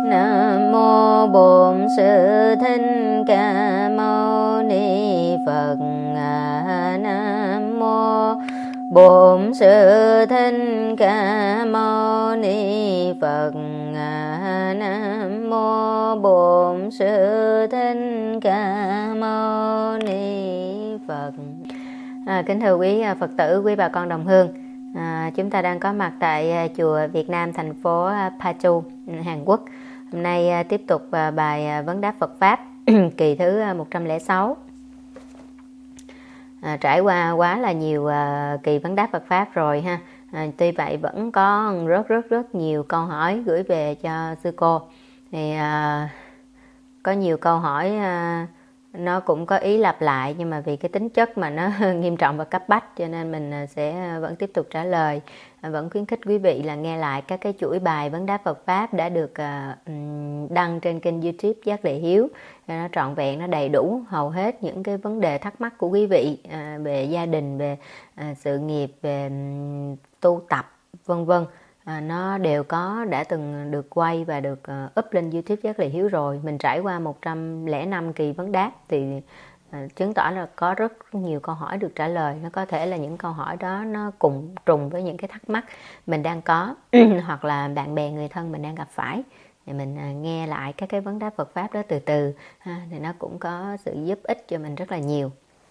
Nam mô Bổn Sư Thích Ca Mâu Ni Phật. Nam mô Bổn Sư Thích Ca Mâu Ni Phật. Nam mô Bổn Sư Thích Ca Mâu Ni Phật. Kính thưa quý Phật tử, quý bà con đồng hương, chúng ta đang có mặt tại chùa Việt Nam, thành phố Pachu, Hàn Quốc. Hôm nay tiếp tục bài vấn đáp Phật Pháp kỳ thứ 106. Trải qua quá là nhiều kỳ vấn đáp Phật Pháp rồi ha. Tuy vậy vẫn có rất nhiều câu hỏi gửi về cho sư cô. Thì có nhiều câu hỏi nó cũng có ý lặp lại, nhưng mà vì cái tính chất mà nó nghiêm trọng và cấp bách cho nên mình sẽ vẫn tiếp tục trả lời. Vẫn khuyến khích quý vị là nghe lại các cái chuỗi bài vấn đáp Phật Pháp đã được đăng trên kênh YouTube Giác Lệ Hiếu. Nó trọn vẹn, nó đầy đủ hầu hết những cái vấn đề thắc mắc của quý vị về gia đình, về sự nghiệp, về tu tập vân vân. Nó đều đã từng được quay và được up lên YouTube Giác Lệ Hiếu rồi. Mình trải qua 105 kỳ vấn đáp thì chứng tỏ là có rất nhiều câu hỏi được trả lời. Nó có thể là những câu hỏi đó nó cùng trùng với những cái thắc mắc mình đang có hoặc là bạn bè người thân mình đang gặp phải. Thì mình nghe lại các cái vấn đáp Phật Pháp đó từ từ thì nó cũng có sự giúp ích cho mình rất là nhiều.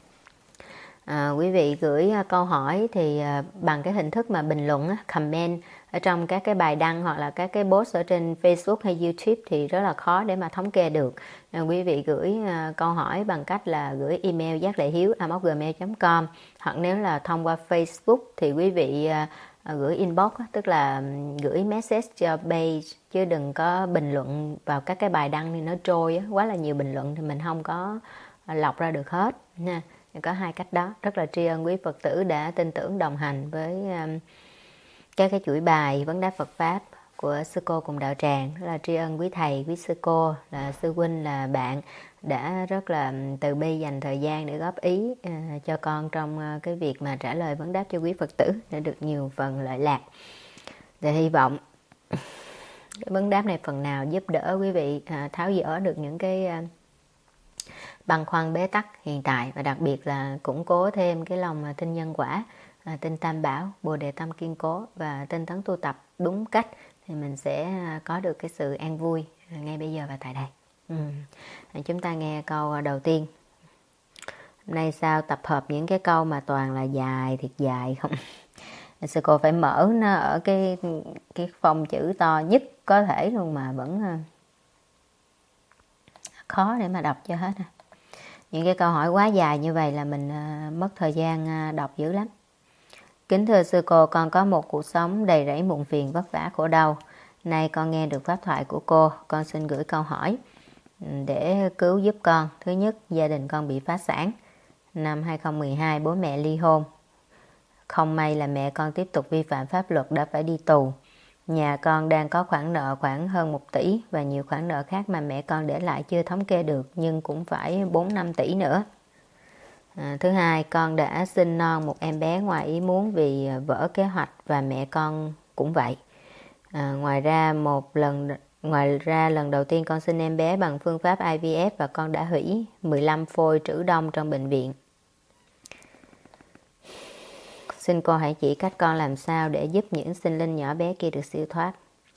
Quý vị gửi câu hỏi thì bằng cái hình thức mà bình luận, comment ở trong các cái bài đăng hoặc là các cái post ở trên Facebook hay YouTube thì rất là khó để mà thống kê được. Quý vị gửi câu hỏi bằng cách là gửi email giác-lệ-hiếu@gmail.com, hoặc nếu là thông qua Facebook thì quý vị gửi inbox, tức là gửi message cho page, chứ đừng có bình luận vào các cái bài đăng thì nó trôi quá là nhiều bình luận thì mình không có lọc ra được hết nha. Có hai cách đó. Rất là tri ân quý Phật tử đã tin tưởng đồng hành với các cái chuỗi bài vấn đáp Phật Pháp của sư cô cùng đạo tràng. Rất là tri ân quý thầy, quý sư cô, là sư huynh, là bạn đã rất là từ bi dành thời gian để góp ý cho con trong cái việc mà trả lời vấn đáp cho quý Phật tử để được nhiều phần lợi lạc. Để hy vọng cái vấn đáp này phần nào giúp đỡ quý vị tháo dỡ được những cái băn khoăn bế tắc hiện tại, và đặc biệt là củng cố thêm cái lòng tin nhân quả, tin Tam Bảo, Bồ Đề Tâm kiên cố và tinh tấn tu tập đúng cách, thì mình sẽ có được cái sự an vui ngay bây giờ và tại đây. Chúng ta nghe câu đầu tiên. Hôm nay sao tập hợp những cái câu mà toàn là dài, thiệt dài không? Sư cô phải mở nó ở cái phông chữ to nhất có thể luôn mà vẫn khó để mà đọc cho hết. Những cái câu hỏi quá dài như vậy là mình mất thời gian đọc dữ lắm. Kính thưa sư cô, con có một cuộc sống đầy rẫy muộn phiền, vất vả, khổ đau. Nay con nghe được pháp thoại của cô, con xin gửi câu hỏi để cứu giúp con. Thứ nhất, gia đình con bị phá sản. Năm 2012, bố mẹ ly hôn. Không may là mẹ con tiếp tục vi phạm pháp luật, đã phải đi tù. Nhà con đang có khoản nợ khoảng hơn 1 tỷ và nhiều khoản nợ khác mà mẹ con để lại chưa thống kê được, nhưng cũng phải 4-5 tỷ nữa. Thứ hai, con đã sinh non một em bé ngoài ý muốn vì vỡ kế hoạch, và mẹ con cũng vậy. Ngoài ra lần đầu tiên con sinh em bé bằng phương pháp IVF và con đã hủy 15 phôi trữ đông trong bệnh viện. Xin cô hãy chỉ cách con làm sao để giúp những sinh linh nhỏ bé kia được siêu thoát.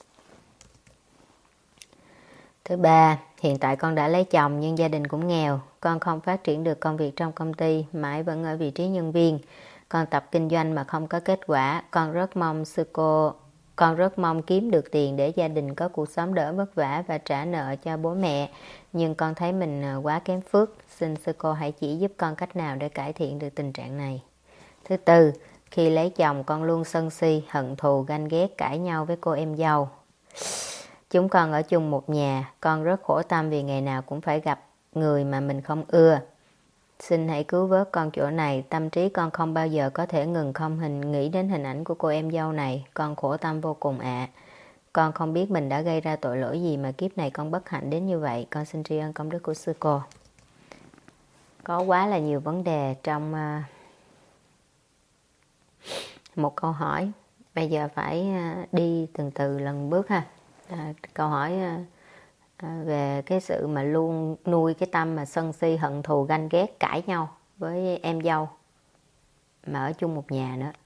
Thứ ba, hiện tại con đã lấy chồng nhưng gia đình cũng nghèo. Con không phát triển được công việc trong công ty, mãi vẫn ở vị trí nhân viên. Con tập kinh doanh mà không có kết quả. Con rất mong kiếm được tiền để gia đình có cuộc sống đỡ vất vả và trả nợ cho bố mẹ. Nhưng con thấy mình quá kém phước. Xin sư cô hãy chỉ giúp con cách nào để cải thiện được tình trạng này. Thứ tư, khi lấy chồng con luôn sân si, hận thù, ganh ghét, cãi nhau với cô em dâu. Chúng con ở chung một nhà, con rất khổ tâm vì ngày nào cũng phải gặp người mà mình không ưa. Xin hãy cứu vớt con chỗ này, tâm trí con không bao giờ có thể ngừng nghĩ đến hình ảnh của cô em dâu này, con khổ tâm vô cùng ạ. Con không biết mình đã gây ra tội lỗi gì mà kiếp này con bất hạnh đến như vậy, con xin tri ân công đức của sư cô. Có quá là nhiều vấn đề trong một câu hỏi, bây giờ phải đi từng từ lần bước ha. Câu hỏi về cái sự mà luôn nuôi cái tâm mà sân si hận thù ganh ghét cãi nhau với em dâu mà ở chung một nhà nữa.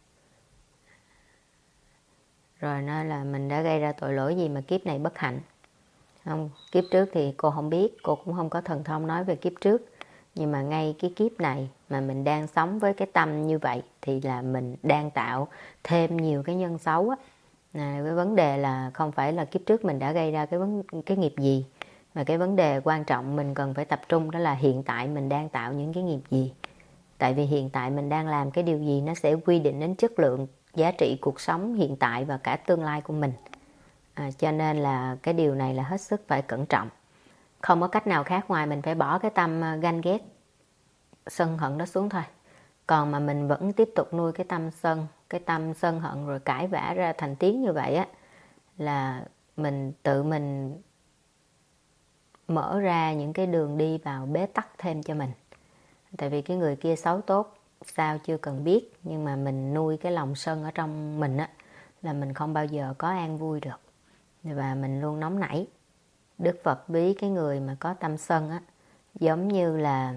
Rồi nói là mình đã gây ra tội lỗi gì mà kiếp này bất hạnh. Không, kiếp trước thì cô không biết, cô cũng không có thần thông nói về kiếp trước. Nhưng mà ngay cái kiếp này mà mình đang sống với cái tâm như vậy thì là mình đang tạo thêm nhiều cái nhân xấu á. Cái vấn đề là không phải là kiếp trước mình đã gây ra cái nghiệp gì, mà cái vấn đề quan trọng mình cần phải tập trung đó là hiện tại mình đang tạo những cái nghiệp gì. Tại vì hiện tại mình đang làm cái điều gì nó sẽ quy định đến chất lượng, giá trị cuộc sống hiện tại và cả tương lai của mình. Cho nên là cái điều này là hết sức phải cẩn trọng. Không có cách nào khác ngoài mình phải bỏ cái tâm ganh ghét, sân hận đó xuống thôi. Còn mà mình vẫn tiếp tục nuôi cái tâm sân hận rồi cãi vã ra thành tiếng như vậy á, là mình tự mình mở ra những cái đường đi vào bế tắc thêm cho mình. Tại vì cái người kia xấu tốt sao chưa cần biết, nhưng mà mình nuôi cái lòng sân ở trong mình á, là mình không bao giờ có an vui được. Và mình luôn nóng nảy. Đức Phật ví cái người mà có tâm sân á, giống như là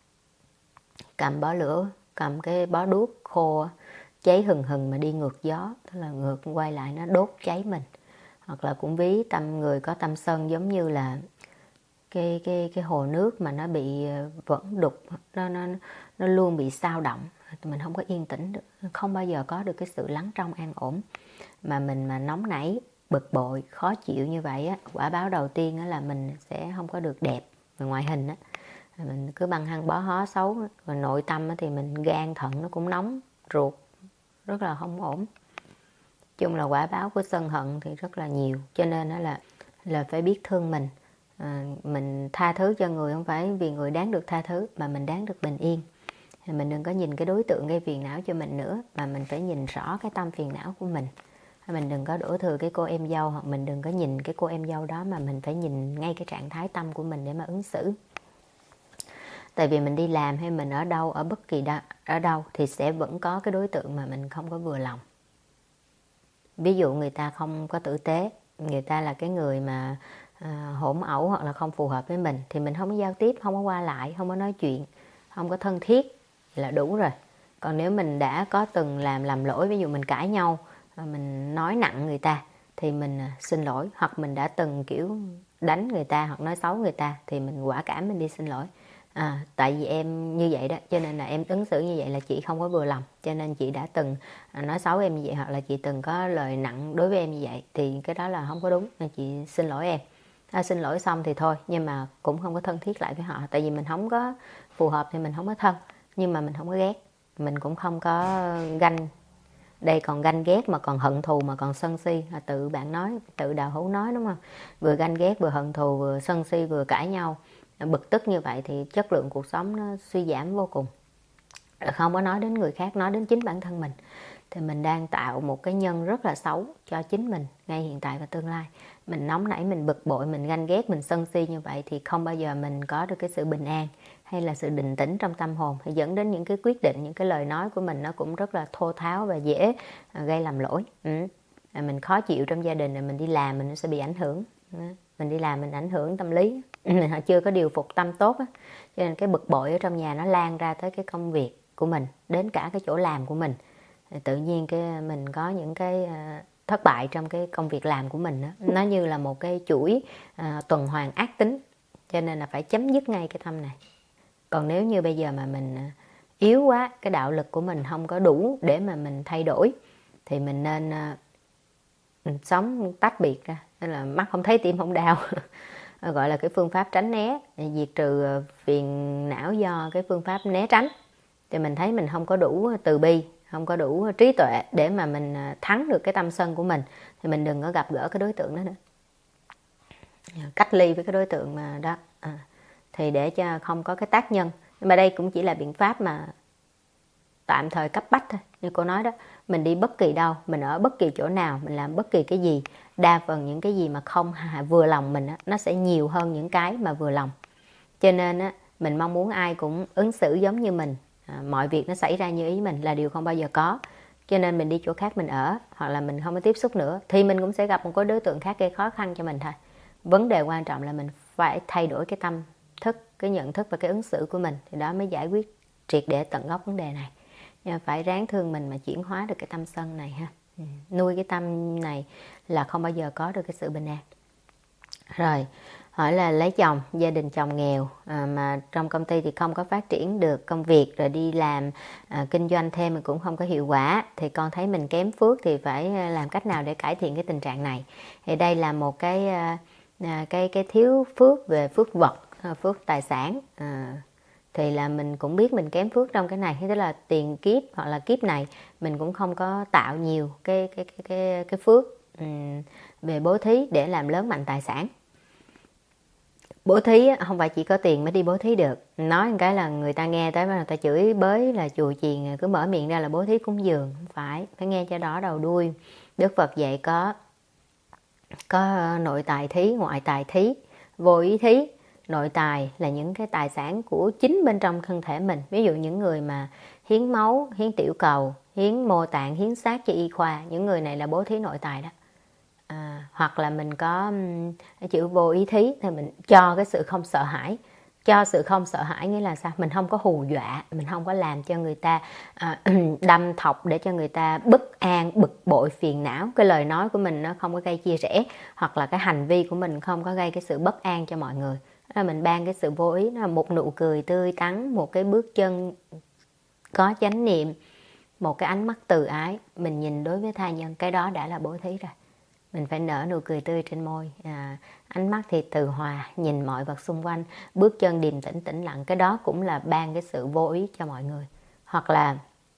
cầm bó lửa, cầm cái bó đuốc khô á, cháy hừng hừng mà đi ngược gió, tức là ngược quay lại nó đốt cháy mình. Hoặc là cũng ví người có tâm sân giống như là cái hồ nước mà nó bị vẫn đục, nó luôn bị xao động, mình không có yên tĩnh được, không bao giờ có được cái sự lắng trong an ổn. Mà mình mà nóng nảy, bực bội, khó chịu như vậy á, quả báo đầu tiên á là mình sẽ không có được đẹp về ngoại hình á. Mình cứ băng hăng bó hó xấu, rồi nội tâm thì mình gan thận nó cũng nóng ruột, rất là không ổn. Chung là quả báo của sân hận thì rất là nhiều, cho nên là phải biết thương mình. Mình tha thứ cho người không phải vì người đáng được tha thứ, mà mình đáng được bình yên. Mình đừng có nhìn cái đối tượng gây phiền não cho mình nữa, mà mình phải nhìn rõ cái tâm phiền não của mình. Mình đừng có đổ thừa cái cô em dâu, hoặc mình đừng có nhìn cái cô em dâu đó, mà mình phải nhìn ngay cái trạng thái tâm của mình để mà ứng xử. Tại vì mình đi làm hay mình ở đâu, ở bất kỳ ở đâu thì sẽ vẫn có cái đối tượng mà mình không có vừa lòng. Ví dụ người ta không có tử tế, người ta là cái người mà hỗn ẩu hoặc là không phù hợp với mình, thì mình không có giao tiếp, không có qua lại, không có nói chuyện, không có thân thiết là đủ rồi. Còn nếu mình đã có từng làm lỗi, ví dụ mình cãi nhau, mình nói nặng người ta, thì mình xin lỗi. Hoặc mình đã từng kiểu đánh người ta hoặc nói xấu người ta, thì mình quả cảm mình đi xin lỗi. Tại vì em như vậy đó, cho nên là em ứng xử như vậy là chị không có vừa lòng, cho nên chị đã từng nói xấu em như vậy, hoặc là chị từng có lời nặng đối với em như vậy, thì cái đó là không có đúng, nên chị xin lỗi em. Xin lỗi xong thì thôi, nhưng mà cũng không có thân thiết lại với họ, tại vì mình không có phù hợp thì mình không có thân. Nhưng mà mình không có ghét, mình cũng không có ganh. Đây còn ganh ghét mà còn hận thù mà còn sân si, là tự bạn nói, tự Đạo Hữu nói đúng không? Vừa ganh ghét, vừa hận thù, vừa sân si, vừa cãi nhau, bực tức như vậy thì chất lượng cuộc sống nó suy giảm vô cùng. Không có nói đến người khác, nói đến chính bản thân mình, thì mình đang tạo một cái nhân rất là xấu cho chính mình ngay hiện tại và tương lai. Mình nóng nảy, mình bực bội, mình ganh ghét, mình sân si như vậy thì không bao giờ mình có được cái sự bình an hay là sự định tĩnh trong tâm hồn, thì dẫn đến những cái quyết định, những cái lời nói của mình nó cũng rất là thô tháo và dễ gây làm lỗi. Mình khó chịu trong gia đình, rồi mình đi làm mình sẽ bị ảnh hưởng. Mình đi làm mình ảnh hưởng tâm lý, mình chưa có điều phục tâm tốt á, cho nên cái bực bội ở trong nhà nó lan ra tới cái công việc của mình, đến cả cái chỗ làm của mình. Tự nhiên cái mình có những cái thất bại trong cái công việc làm của mình đó. Nó như là một cái chuỗi tuần hoàn ác tính, cho nên là phải chấm dứt ngay cái tâm này. Còn nếu như bây giờ mà mình yếu quá, cái đạo lực của mình không có đủ để mà mình thay đổi, thì mình nên mình sống tách biệt ra, nên là mắt không thấy tim không đau. Gọi là cái phương pháp tránh né, diệt trừ phiền não do cái phương pháp né tránh. Thì mình thấy mình không có đủ từ bi, không có đủ trí tuệ để mà mình thắng được cái tâm sân của mình, thì mình đừng có gặp gỡ cái đối tượng đó nữa. Cách ly với cái đối tượng mà đó, thì để cho không có cái tác nhân. Nhưng mà đây cũng chỉ là biện pháp mà tạm thời cấp bách thôi. Như cô nói đó, mình đi bất kỳ đâu, mình ở bất kỳ chỗ nào, mình làm bất kỳ cái gì, đa phần những cái gì mà không vừa lòng mình nó sẽ nhiều hơn những cái mà vừa lòng. Cho nên mình mong muốn ai cũng ứng xử giống như mình, mọi việc nó xảy ra như ý mình là điều không bao giờ có. Cho nên mình đi chỗ khác mình ở, hoặc là mình không có tiếp xúc nữa, thì mình cũng sẽ gặp một cái đối tượng khác gây khó khăn cho mình thôi. Vấn đề quan trọng là mình phải thay đổi cái tâm thức, cái nhận thức và cái ứng xử của mình, thì đó mới giải quyết triệt để tận gốc vấn đề này. Nhưng phải ráng thương mình mà chuyển hóa được cái tâm sân này ha. Nuôi cái tâm này là không bao giờ có được cái sự bình an. Rồi, hỏi là lấy chồng, gia đình chồng nghèo mà trong công ty thì không có phát triển được công việc, rồi đi làm kinh doanh thêm mà cũng không có hiệu quả, thì con thấy mình kém phước, thì phải làm cách nào để cải thiện cái tình trạng này. Thì đây là một cái thiếu phước về phước vật, phước tài sản. Thì là mình cũng biết mình kém phước trong cái này, tức là tiền kiếp hoặc là kiếp này mình cũng không có tạo nhiều cái phước về bố thí để làm lớn mạnh tài sản. Bố thí không phải chỉ có tiền mới đi bố thí được. Nói một cái là người ta nghe tới người ta chửi bới là chùa chiền, cứ mở miệng ra là bố thí cúng dường. Không phải nghe cho đó đầu đuôi. Đức Phật dạy có nội tài thí, ngoại tài thí, vô ý thí. Nội tài là những cái tài sản của chính bên trong thân thể mình. Ví dụ những người mà hiến máu, hiến tiểu cầu, hiến mô tạng, hiến xác cho y khoa, những người này là bố thí nội tài đó. Hoặc là mình có chữ vô ý thí thì mình cho cái sự không sợ hãi. Cho sự không sợ hãi nghĩa là sao? Mình không có hù dọa, mình không có làm cho người ta đâm thọc để cho người ta bất an, bực bội, phiền não. Cái lời nói của mình nó không có gây chia rẽ, hoặc là cái hành vi của mình không có gây cái sự bất an cho mọi người. Đó là mình ban cái sự vô ý, đó là một nụ cười tươi tắn, một cái bước chân có chánh niệm, một cái ánh mắt từ ái mình nhìn đối với tha nhân, cái đó đã là bố thí rồi. Mình phải nở nụ cười tươi trên môi, ánh mắt thì từ hòa, nhìn mọi vật xung quanh, bước chân điềm tĩnh tĩnh lặng, cái đó cũng là ban cái sự vô ý cho mọi người. Hoặc là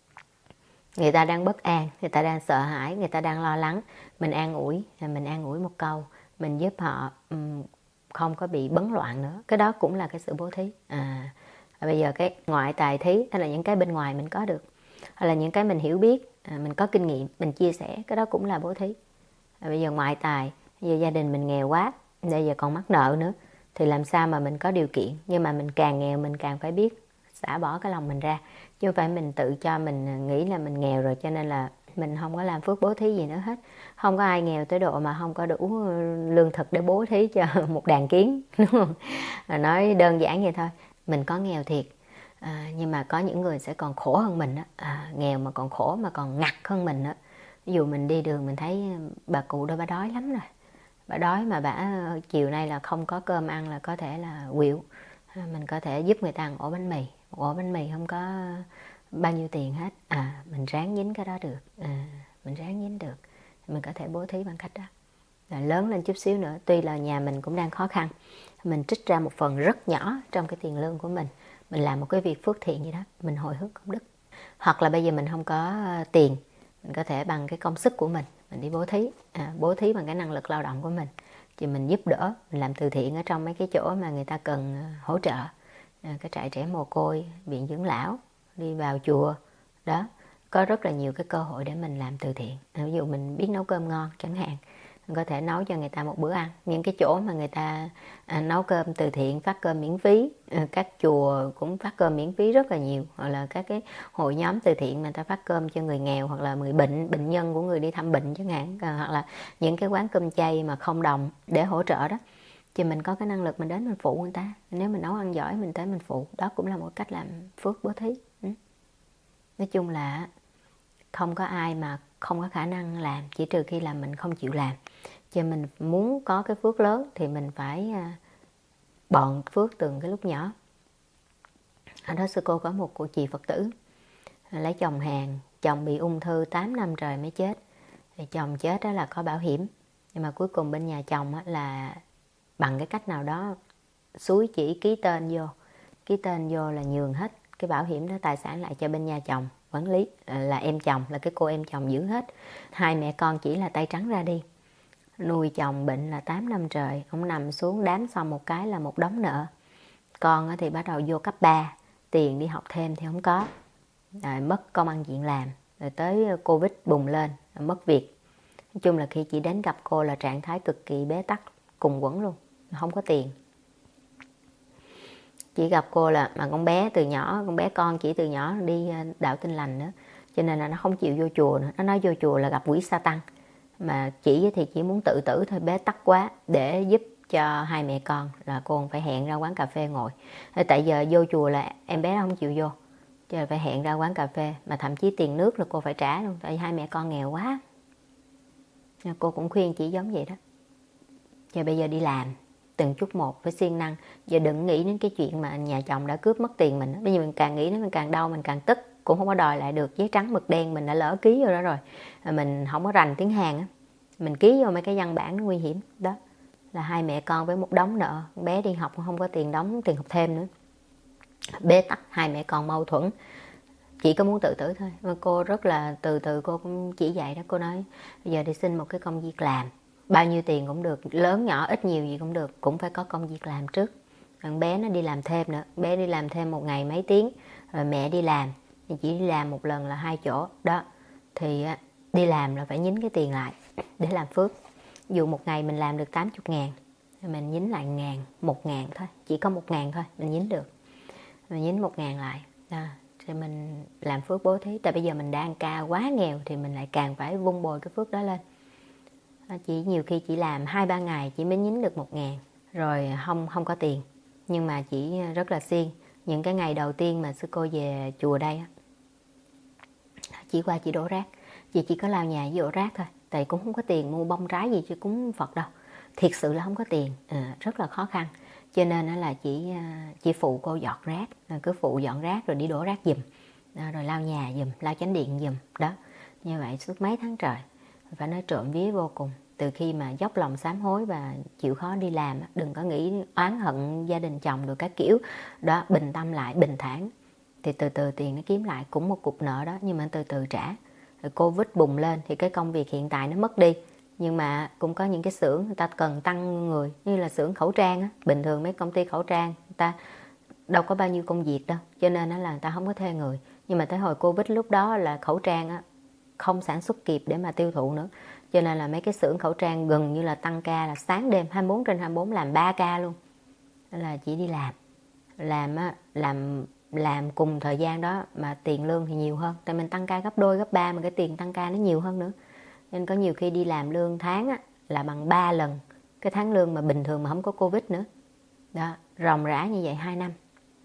người ta đang bất an, người ta đang sợ hãi, người ta đang lo lắng, mình an ủi một câu, mình giúp họ không có bị bấn loạn nữa, cái đó cũng là cái sự bố thí. Bây giờ cái ngoại tài thí hay là những cái bên ngoài mình có được, hay là những cái mình hiểu biết, mình có kinh nghiệm, mình chia sẻ, cái đó cũng là bố thí. Bây giờ ngoại tài, bây giờ gia đình mình nghèo quá, bây giờ còn mắc nợ nữa, thì làm sao mà mình có điều kiện. Nhưng mà mình càng nghèo mình càng phải biết xả bỏ cái lòng mình ra, chứ không phải mình tự cho mình nghĩ là mình nghèo rồi cho nên là mình không có làm phước bố thí gì nữa hết. Không có ai nghèo tới độ mà không có đủ lương thực để bố thí cho một đàn kiến, đúng không? Nói đơn giản vậy thôi. Mình có nghèo thiệt, nhưng mà có những người sẽ còn khổ hơn mình đó. Nghèo mà còn khổ mà còn ngặt hơn mình đó. Ví dụ mình đi đường mình thấy bà cụ đó bà đói lắm rồi, bà đói mà bà chiều nay là không có cơm ăn là có thể là quỵu, mình có thể giúp người ta ăn ổ bánh mì. Một ổ bánh mì không có bao nhiêu tiền hết, mình ráng dính cái đó được, mình ráng dính được, mình có thể bố thí bằng cách đó. Rồi lớn lên chút xíu nữa, tuy là nhà mình cũng đang khó khăn, mình trích ra một phần rất nhỏ trong cái tiền lương của mình làm một cái việc phước thiện gì đó, mình hồi hướng công đức. Hoặc là bây giờ mình không có tiền, mình có thể bằng cái công sức của mình đi bố thí, bố thí bằng cái năng lực lao động của mình, thì mình giúp đỡ, mình làm từ thiện ở trong mấy cái chỗ mà người ta cần hỗ trợ, cái trại trẻ mồ côi, viện dưỡng lão, đi vào chùa đó, có rất là nhiều cái cơ hội để mình làm từ thiện. Ví dụ mình biết nấu cơm ngon chẳng hạn, mình có thể nấu cho người ta một bữa ăn. Những cái chỗ mà người ta nấu cơm từ thiện, phát cơm miễn phí, các chùa cũng phát cơm miễn phí rất là nhiều, hoặc là các cái hội nhóm từ thiện người ta phát cơm cho người nghèo, hoặc là người bệnh nhân của người đi thăm bệnh chẳng hạn, hoặc là những cái quán cơm chay mà không đồng để hỗ trợ đó, thì mình có cái năng lực mình đến mình phụ người ta. Nếu mình nấu ăn giỏi mình tới mình phụ, đó cũng là một cách làm phước bố thí. Nói chung là không có ai mà không có khả năng làm, chỉ trừ khi là mình không chịu làm. Cho mình muốn có cái phước lớn thì mình phải bòn phước từ cái lúc nhỏ. Ở đó sư cô có một cô chị Phật tử lấy chồng Hàn, chồng bị ung thư 8 năm trời mới chết. Thì chồng chết đó là có bảo hiểm, nhưng mà cuối cùng bên nhà chồng là bằng cái cách nào đó xúi chỉ ký tên vô là nhường hết cái bảo hiểm đó, tài sản lại cho bên nhà chồng quản lý, là em chồng, là cái cô em chồng giữ hết. Hai mẹ con chỉ là tay trắng ra đi. Nuôi chồng bệnh là 8 năm trời, ông nằm xuống đám xong một cái là một đống nợ. Con thì bắt đầu vô cấp 3, tiền đi học thêm thì không có, rồi mất công ăn chuyện làm, rồi tới Covid bùng lên, rồi mất việc. Nói chung là khi chị đến gặp cô là trạng thái cực kỳ bế tắc, cùng quẫn luôn, không có tiền. Chỉ gặp cô là mà con bé từ nhỏ, con bé con chỉ từ nhỏ đi đạo Tin Lành nữa, cho nên là nó không chịu vô chùa nữa. Nó nói vô chùa là gặp quỷ sa tăng, mà chỉ thì chỉ muốn tự tử thôi, bế tắc quá, để giúp cho hai mẹ con là cô phải hẹn ra quán cà phê ngồi. Tại giờ vô chùa là em bé nó không chịu vô, cho nên phải hẹn ra quán cà phê, mà thậm chí tiền nước là cô phải trả luôn, tại vì hai mẹ con nghèo quá. Cô cũng khuyên chỉ giống vậy đó. Giờ bây giờ đi làm từng chút một, phải siêng năng. Giờ đừng nghĩ đến cái chuyện mà nhà chồng đã cướp mất tiền mình. Bây giờ mình càng nghĩ đến mình càng đau, mình càng tức, cũng không có đòi lại được. Giấy trắng mực đen mình đã lỡ ký vô đó rồi, mình không có rành tiếng Hàn á, mình ký vô mấy cái văn bản nó nguy hiểm đó. Là hai mẹ con với một đống nợ, bé đi học không có tiền đóng tiền học thêm nữa, bế tắc, hai mẹ con mâu thuẫn. Chị có muốn tự tử thôi, mà cô rất là từ từ cô cũng chỉ dạy đó. Cô nói bây giờ đi xin một cái công việc làm, bao nhiêu tiền cũng được, lớn nhỏ ít nhiều gì cũng được, cũng phải có công việc làm trước. Thằng bé nó đi làm thêm nữa, bé đi làm thêm một ngày mấy tiếng, rồi mẹ đi làm thì chỉ đi làm một lần là 2 chỗ đó, thì đi làm là phải nhín cái tiền lại để làm phước. Dù một ngày mình làm được 80 ngàn, mình nhín lại 1 ngàn thôi, chỉ có 1 ngàn thôi mình nhín được, mình nhín 1 ngàn lại đó, thì mình làm phước bố thí. Tại bây giờ mình đang quá nghèo thì mình lại càng phải vun bồi cái phước đó lên. Chỉ nhiều khi chỉ làm 2-3 ngày chỉ mới nhín được 1 ngàn, rồi không có tiền. Nhưng mà chỉ rất là siêng. Những cái ngày đầu tiên mà sư cô về chùa đây, chỉ qua chỉ đổ rác, chị chỉ có lau nhà với đổ rác thôi, tại cũng không có tiền mua bông trái gì cho cúng Phật đâu, thiệt sự là không có tiền, rất là khó khăn. Cho nên là chỉ phụ cô dọn rác, cứ phụ dọn rác rồi đi đổ rác giùm, rồi lau nhà giùm, lau chánh điện giùm đó. Như vậy suốt mấy tháng trời, phải nói trộm vía vô cùng. Từ khi mà dốc lòng sám hối và chịu khó đi làm, đừng có nghĩ oán hận gia đình chồng rồi các kiểu đó, bình tâm lại, bình thản thì từ từ tiền nó kiếm lại. Cũng một cục nợ đó nhưng mà từ từ trả. Rồi Covid bùng lên thì cái công việc hiện tại nó mất đi, nhưng mà cũng có những cái xưởng người ta cần tăng người, như là xưởng khẩu trang á. Bình thường mấy công ty khẩu trang người ta đâu có bao nhiêu công việc đâu, cho nên là người ta không có thuê người. Nhưng mà tới hồi Covid lúc đó là khẩu trang á, không sản xuất kịp để mà tiêu thụ nữa, cho nên là mấy cái xưởng khẩu trang gần như là tăng ca, là sáng đêm 24/24 làm 3 ca luôn. Nên là chỉ đi làm cùng thời gian đó mà tiền lương thì nhiều hơn, tại mình tăng ca gấp đôi gấp ba mà cái tiền tăng ca nó nhiều hơn nữa. Nên có nhiều khi đi làm lương tháng á, là bằng 3 lần cái tháng lương mà bình thường mà không có Covid nữa đó. Ròng rã như vậy 2 năm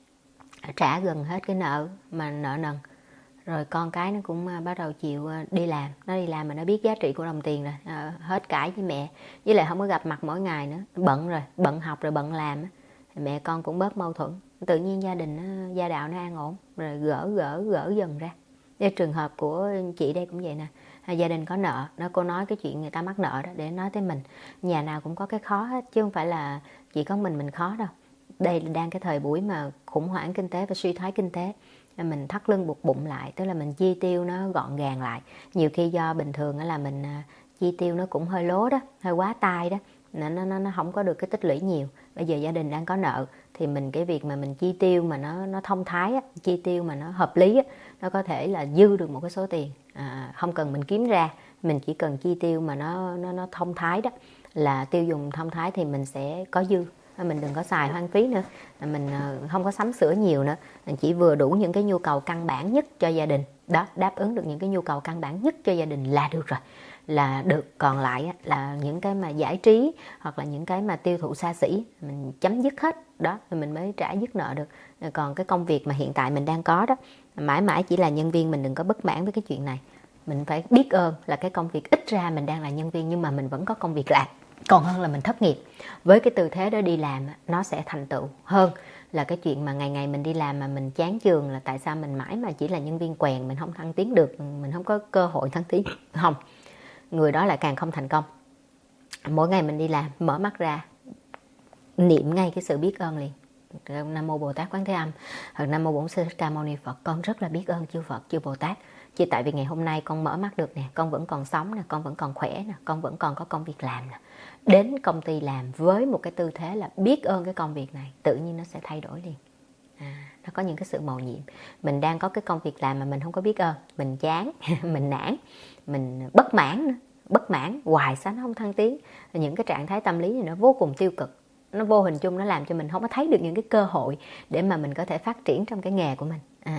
trả gần hết cái nợ mà nợ nần. Rồi con cái nó cũng bắt đầu chịu đi làm. Nó đi làm mà nó biết giá trị của đồng tiền rồi, hết cãi với mẹ, với lại không có gặp mặt mỗi ngày nữa, bận rồi, bận học rồi bận làm, mẹ con cũng bớt mâu thuẫn. Tự nhiên gia đình gia đạo nó an ổn, rồi gỡ dần ra. Cái trường hợp của chị đây cũng vậy nè, gia đình có nợ, cô nói cái chuyện người ta mắc nợ đó để nói tới mình. Nhà nào cũng có cái khó hết, chứ không phải là chỉ có mình khó đâu. Đây là đang cái thời buổi mà khủng hoảng kinh tế và suy thoái kinh tế, mình thắt lưng buộc bụng lại, tức là mình chi tiêu nó gọn gàng lại. Nhiều khi do bình thường là mình chi tiêu nó cũng hơi lố đó, hơi quá tay đó, nó không có được cái tích lũy nhiều. Bây giờ gia đình đang có nợ thì cái việc mà mình chi tiêu mà nó thông thái á, chi tiêu mà nó hợp lý á, nó có thể là dư được một cái số tiền, không cần mình kiếm ra, mình chỉ cần chi tiêu mà nó thông thái đó, là tiêu dùng thông thái thì mình sẽ có dư. Mình đừng có xài hoang phí nữa, mình không có sắm sửa nhiều nữa, mình chỉ vừa đủ những cái nhu cầu căn bản nhất cho gia đình đó, đáp ứng được những cái nhu cầu căn bản nhất cho gia đình là được rồi, là được. Còn lại là những cái mà giải trí hoặc là những cái mà tiêu thụ xa xỉ mình chấm dứt hết đó, rồi mình mới trả dứt nợ được. Còn cái công việc mà hiện tại mình đang có đó, mãi mãi chỉ là nhân viên, mình đừng có bất mãn với cái chuyện này. Mình phải biết ơn là cái công việc ít ra mình đang là nhân viên nhưng mà mình vẫn có công việc làm, còn hơn là mình thất nghiệp. Với cái tư thế đó đi làm, nó sẽ thành tựu hơn là cái chuyện mà ngày ngày mình đi làm mà mình chán chường, là tại sao mình mãi mà chỉ là nhân viên quèn, mình không thăng tiến được, mình không có cơ hội thăng tiến. Không, người đó lại càng không thành công. Mỗi ngày mình đi làm, mở mắt ra niệm ngay cái sự biết ơn liền. Nam mô Bồ Tát Quán Thế Âm, hoặc Nam mô Bổn Sư Thích Ca Mâu Ni Phật. Con rất là biết ơn chư Phật, chư Bồ Tát, chỉ tại vì ngày hôm nay con mở mắt được nè, con vẫn còn sống nè, con vẫn còn khỏe nè, con vẫn còn có công việc làm nè. Đến công ty làm với một cái tư thế là biết ơn cái công việc này, tự nhiên nó sẽ thay đổi liền. Nó có những cái sự mầu nhiệm. Mình đang có cái công việc làm mà mình không có biết ơn, mình chán, mình nản, mình bất mãn nữa. Bất mãn hoài sao nó không thăng tiến. Những cái trạng thái tâm lý này nó vô cùng tiêu cực, nó vô hình chung nó làm cho mình không có thấy được những cái cơ hội để mà mình có thể phát triển trong cái nghề của mình.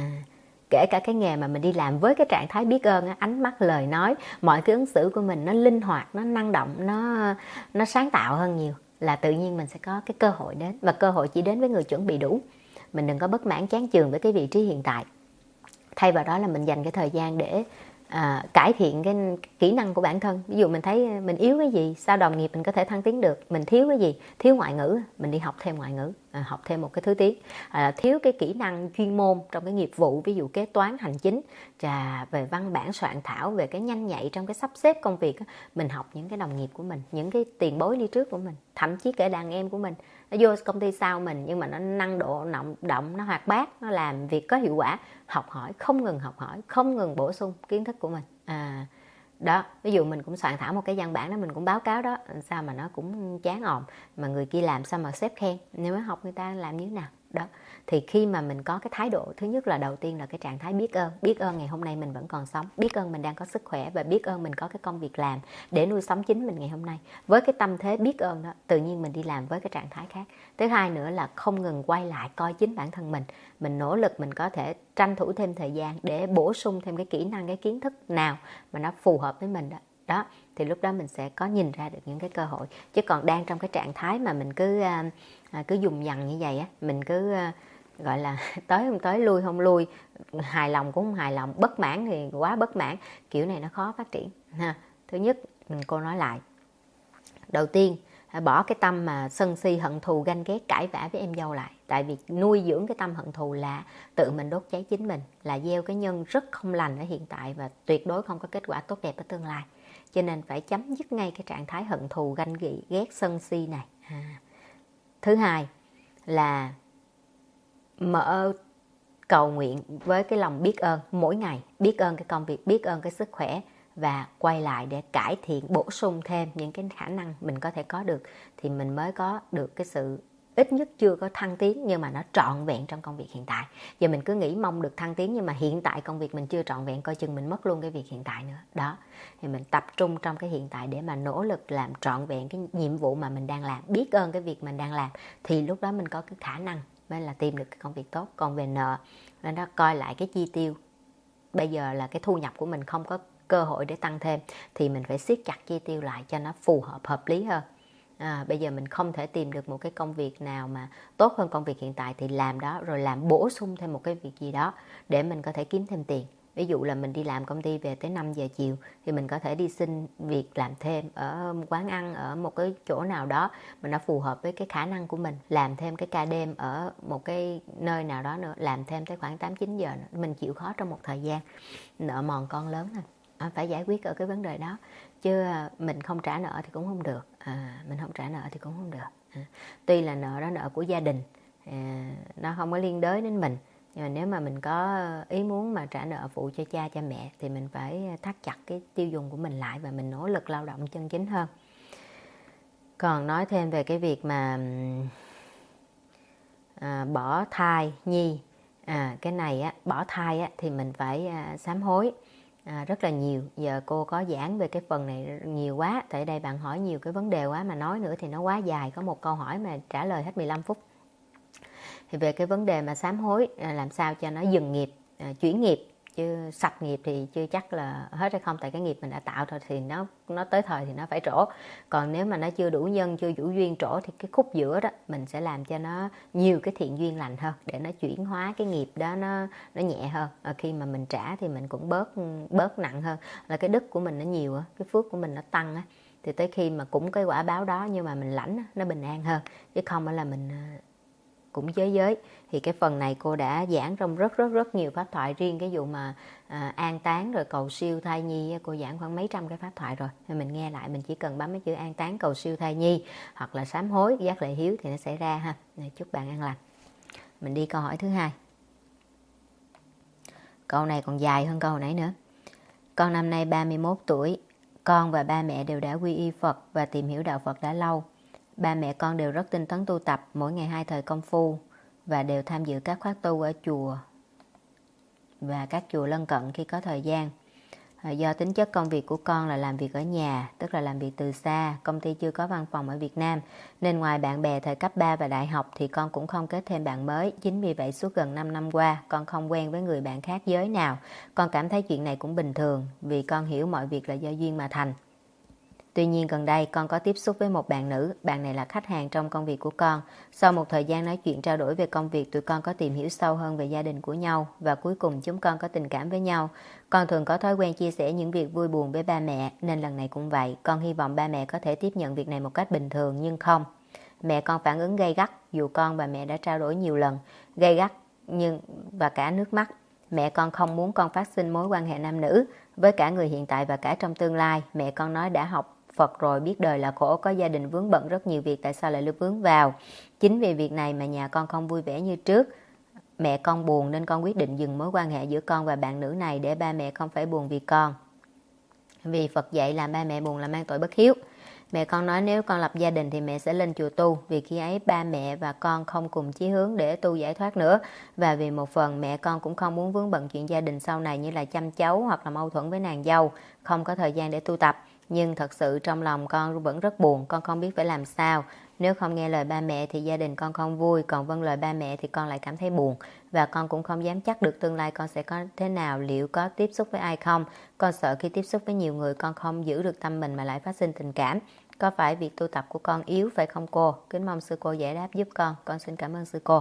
Kể cả cái nghề mà mình đi làm với cái trạng thái biết ơn, ánh mắt, lời nói, mọi cái ứng xử của mình nó linh hoạt, nó năng động, nó sáng tạo hơn nhiều. là tự nhiên mình sẽ có cái cơ hội đến, và cơ hội chỉ đến với người chuẩn bị đủ. Mình đừng có bất mãn chán chường với cái vị trí hiện tại. Thay vào đó là mình dành cái thời gian để cải thiện cái kỹ năng của bản thân. Ví dụ mình thấy mình yếu cái gì, sao đồng nghiệp mình có thể thăng tiến được, mình thiếu cái gì, thiếu ngoại ngữ, mình đi học thêm ngoại ngữ, học thêm một cái thứ tiếng, thiếu cái kỹ năng chuyên môn trong cái nghiệp vụ, ví dụ kế toán, hành chính, về văn bản soạn thảo, về cái nhanh nhạy trong cái sắp xếp công việc, mình học những cái đồng nghiệp của mình, những cái tiền bối đi trước của mình, thậm chí kể đàn em của mình. Nó vô công ty sau mình nhưng mà nó năng độ động, nó hoạt bát, nó làm việc có hiệu quả. Học hỏi, không ngừng học hỏi, không ngừng bổ sung kiến thức của mình. Đó, ví dụ mình cũng soạn thảo một cái văn bản đó, mình cũng báo cáo đó, sao mà nó cũng chán òm, mà người kia làm sao mà sếp khen, nếu mới học người ta làm như thế nào đó. Thì khi mà mình có cái thái độ, thứ nhất là đầu tiên là cái trạng thái biết ơn ngày hôm nay mình vẫn còn sống, biết ơn mình đang có sức khỏe, và biết ơn mình có cái công việc làm để nuôi sống chính mình ngày hôm nay. Với cái tâm thế biết ơn đó, tự nhiên mình đi làm với cái trạng thái khác. Thứ hai nữa là không ngừng quay lại coi chính bản thân mình nỗ lực, mình có thể tranh thủ thêm thời gian để bổ sung thêm cái kỹ năng, cái kiến thức nào mà nó phù hợp với mình đó. Thì lúc đó mình sẽ có nhìn ra được những cái cơ hội. Chứ còn đang trong cái trạng thái mà mình cứ dùng dằng như vậy á, mình cứ gọi là tới không tới, lui không lui, hài lòng cũng không hài lòng, bất mãn thì quá bất mãn, kiểu này nó khó phát triển ha. Thứ nhất, cô nói lại, đầu tiên bỏ cái tâm mà sân si, hận thù, ganh ghét, cãi vã với em dâu lại. Tại vì nuôi dưỡng cái tâm hận thù là tự mình đốt cháy chính mình, là gieo cái nhân rất không lành ở hiện tại, và tuyệt đối không có kết quả tốt đẹp ở tương lai. Cho nên phải chấm dứt ngay cái trạng thái hận thù, ganh ghét, sân si này. Thứ hai là mở cầu nguyện với cái lòng biết ơn mỗi ngày, biết ơn cái công việc, biết ơn cái sức khỏe, và quay lại để cải thiện, bổ sung thêm những cái khả năng mình có thể có được, thì mình mới có được cái sự ít nhất chưa có thăng tiến nhưng mà nó trọn vẹn trong công việc hiện tại. Giờ mình cứ nghĩ mong được thăng tiến nhưng mà hiện tại công việc mình chưa trọn vẹn, coi chừng mình mất luôn cái việc hiện tại nữa đó. Thì mình tập trung trong cái hiện tại để mà nỗ lực làm trọn vẹn cái nhiệm vụ mà mình đang làm, biết ơn cái việc mình đang làm, thì lúc đó mình có cái khả năng mới là tìm được cái công việc tốt. Còn về nợ, nên đó, coi lại cái chi tiêu. Bây giờ là cái thu nhập của mình không có cơ hội để tăng thêm, thì mình phải siết chặt chi tiêu lại cho nó phù hợp, hợp lý hơn. Bây giờ mình không thể tìm được một cái công việc nào mà tốt hơn công việc hiện tại, thì làm đó, rồi làm bổ sung thêm một cái việc gì đó để mình có thể kiếm thêm tiền. Ví dụ là mình đi làm công ty về tới 5 giờ chiều, thì mình có thể đi xin việc làm thêm ở quán ăn, ở một cái chỗ nào đó mà nó phù hợp với cái khả năng của mình, làm thêm cái ca đêm ở một cái nơi nào đó nữa, làm thêm tới khoảng 8-9 giờ nữa. Mình chịu khó trong một thời gian, nợ mòn con lớn rồi. Phải giải quyết ở cái vấn đề đó, chứ mình không trả nợ thì cũng không được. Mình không trả nợ thì cũng không được. Tuy là nợ đó nợ của gia đình, nó không có liên đới đến mình, nhưng mà nếu mà mình có ý muốn mà trả nợ phụ cho cha cha mẹ thì mình phải thắt chặt cái tiêu dùng của mình lại, và mình nỗ lực lao động chân chính hơn. Còn nói thêm về cái việc mà bỏ thai nhi, cái này á, bỏ thai á, thì mình phải sám hối rất là nhiều. Giờ cô có giảng về cái phần này nhiều quá, tại đây bạn hỏi nhiều cái vấn đề quá, mà nói nữa thì nó quá dài, có một câu hỏi mà trả lời hết 15 phút. Thì về cái vấn đề mà sám hối, làm sao cho nó dừng nghiệp, chuyển nghiệp, chứ sạch nghiệp thì chưa chắc là hết hay không, tại cái nghiệp mình đã tạo rồi thì nó tới thời thì nó phải trổ. Còn nếu mà nó chưa đủ nhân, chưa đủ duyên trổ, thì cái khúc giữa đó mình sẽ làm cho nó nhiều cái thiện duyên lành hơn, để nó chuyển hóa cái nghiệp đó, nó nhẹ hơn. Khi mà mình trả thì mình cũng bớt nặng hơn, là cái đức của mình nó nhiều, cái phước của mình nó tăng, thì tới khi mà cũng cái quả báo đó nhưng mà mình lãnh nó bình an hơn, chứ không là mình cũng giới. Thì cái phần này cô đã giảng trong rất nhiều pháp thoại. Riêng cái vụ mà an táng rồi cầu siêu thai nhi, cô giảng khoảng mấy trăm cái pháp thoại rồi. Nên mình nghe lại, mình chỉ cần bấm cái chữ an táng, cầu siêu thai nhi hoặc là sám hối, giác lệ hiếu thì nó sẽ ra ha. Chúc bạn an lành. Mình đi câu hỏi thứ hai. Câu này còn dài hơn câu hồi nãy nữa. Con năm nay 31 tuổi. Con và ba mẹ đều đã quy y Phật và tìm hiểu đạo Phật đã lâu. Ba mẹ con đều rất tinh tấn tu tập, mỗi ngày 2 thời công phu, và đều tham dự các khóa tu ở chùa và các chùa lân cận khi có thời gian. Do tính chất công việc của con là làm việc ở nhà, tức là làm việc từ xa, công ty chưa có văn phòng ở Việt Nam, nên ngoài bạn bè thời cấp 3 và đại học thì con cũng không kết thêm bạn mới. Chính vì vậy suốt gần 5 năm qua, con không quen với người bạn khác giới nào. Con cảm thấy chuyện này cũng bình thường, vì con hiểu mọi việc là do duyên mà thành. Tuy nhiên gần đây con có tiếp xúc với một bạn nữ, bạn này là khách hàng trong công việc của con. Sau một thời gian nói chuyện trao đổi về công việc, tụi con có tìm hiểu sâu hơn về gia đình của nhau và cuối cùng chúng con có tình cảm với nhau. Con thường có thói quen chia sẻ những việc vui buồn với ba mẹ, nên lần này cũng vậy. Con hy vọng ba mẹ có thể tiếp nhận việc này một cách bình thường, nhưng không. Mẹ con phản ứng gay gắt, dù con và mẹ đã trao đổi nhiều lần, gay gắt và cả nước mắt. Mẹ con không muốn con phát sinh mối quan hệ nam nữ với cả người hiện tại và cả trong tương lai. Mẹ con nói đã học Phật rồi, biết đời là khổ, có gia đình vướng bận rất nhiều việc, tại sao lại vướng vào. Chính vì việc này mà nhà con không vui vẻ như trước. Mẹ con buồn nên con quyết định dừng mối quan hệ giữa con và bạn nữ này để ba mẹ không phải buồn vì con. Vì Phật dạy làm ba mẹ buồn là mang tội bất hiếu. Mẹ con nói nếu con lập gia đình thì mẹ sẽ lên chùa tu, vì khi ấy ba mẹ và con không cùng chí hướng để tu giải thoát nữa. Và vì một phần mẹ con cũng không muốn vướng bận chuyện gia đình sau này như là chăm cháu hoặc là mâu thuẫn với nàng dâu, không có thời gian để tu tập. Nhưng thật sự trong lòng con vẫn rất buồn, con không biết phải làm sao. Nếu không nghe lời ba mẹ thì gia đình con không vui, còn vâng lời ba mẹ thì con lại cảm thấy buồn. Và con cũng không dám chắc được tương lai con sẽ có thế nào, liệu có tiếp xúc với ai không. Con sợ khi tiếp xúc với nhiều người con không giữ được tâm mình mà lại phát sinh tình cảm. Có phải việc tu tập của con yếu phải không cô? Kính mong sư cô giải đáp giúp con xin cảm ơn sư cô.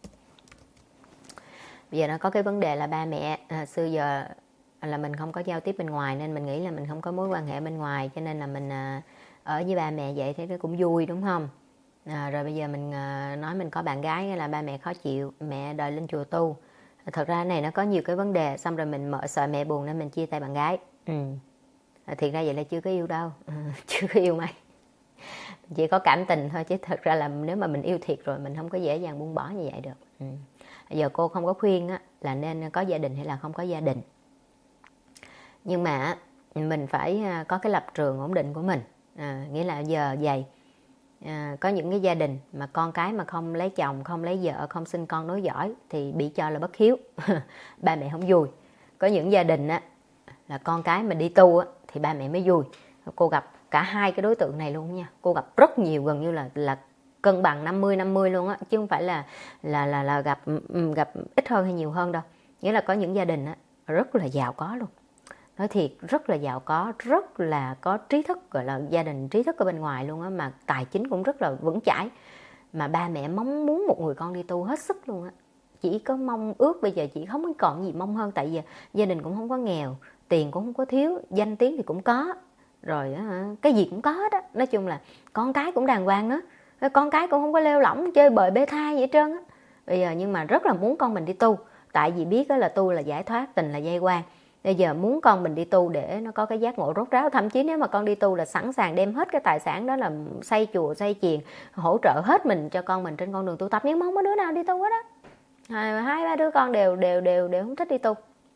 Bây giờ nó có cái vấn đề là ba mẹ xưa giờ là mình không có giao tiếp bên ngoài, nên mình nghĩ là mình không có mối quan hệ bên ngoài, cho nên là mình ở với ba mẹ vậy thấy nó cũng vui, đúng không? Rồi bây giờ mình nói mình có bạn gái là ba mẹ khó chịu, mẹ đòi lên chùa tu. Thật ra này nó có nhiều cái vấn đề, xong rồi mình sợ mẹ buồn nên mình chia tay bạn gái. Thiệt ra vậy là chưa có yêu đâu, chưa có yêu mày, chỉ có cảm tình thôi, chứ thật ra là nếu mà mình yêu thiệt rồi mình không có dễ dàng buông bỏ như vậy được. Giờ cô không có khuyên á, là nên có gia đình hay là không có gia đình, nhưng mà mình phải có cái lập trường ổn định của mình. Nghĩa là giờ vậy, có những cái gia đình mà con cái mà không lấy chồng, không lấy vợ, không sinh con nối dõi thì bị cho là bất hiếu. Ba mẹ không vui. Có những gia đình á là con cái mà đi tu á thì ba mẹ mới vui. Cô gặp cả hai cái đối tượng này luôn nha. Cô gặp rất nhiều, gần như là cân bằng 50-50 luôn á, chứ không phải là gặp ít hơn hay nhiều hơn đâu. Nghĩa là có những gia đình á rất là giàu có luôn. Nói thiệt, rất là giàu có, rất là có trí thức, gọi là gia đình trí thức ở bên ngoài luôn á, mà tài chính cũng rất là vững chãi. Mà ba mẹ mong muốn một người con đi tu hết sức luôn á. Chỉ có mong ước, bây giờ chỉ không còn gì mong hơn, tại vì gia đình cũng không có nghèo, tiền cũng không có thiếu, danh tiếng thì cũng có, rồi cái gì cũng có đó. Nói chung là con cái cũng đàng hoàng nữa, con cái cũng không có lêu lỏng chơi bời bê tha gì hết trơn á. Bây giờ nhưng mà rất là muốn con mình đi tu, tại vì biết là tu là giải thoát, tình là dây quan. Bây giờ muốn con mình đi tu để nó có cái giác ngộ rốt ráo. Thậm chí nếu mà con đi tu là sẵn sàng đem hết cái tài sản đó là xây chùa, xây chiền, hỗ trợ hết mình cho con mình trên con đường tu tập. Nhưng mà không có đứa nào đi tu hết á. Hai ba đứa con đều không thích đi tu,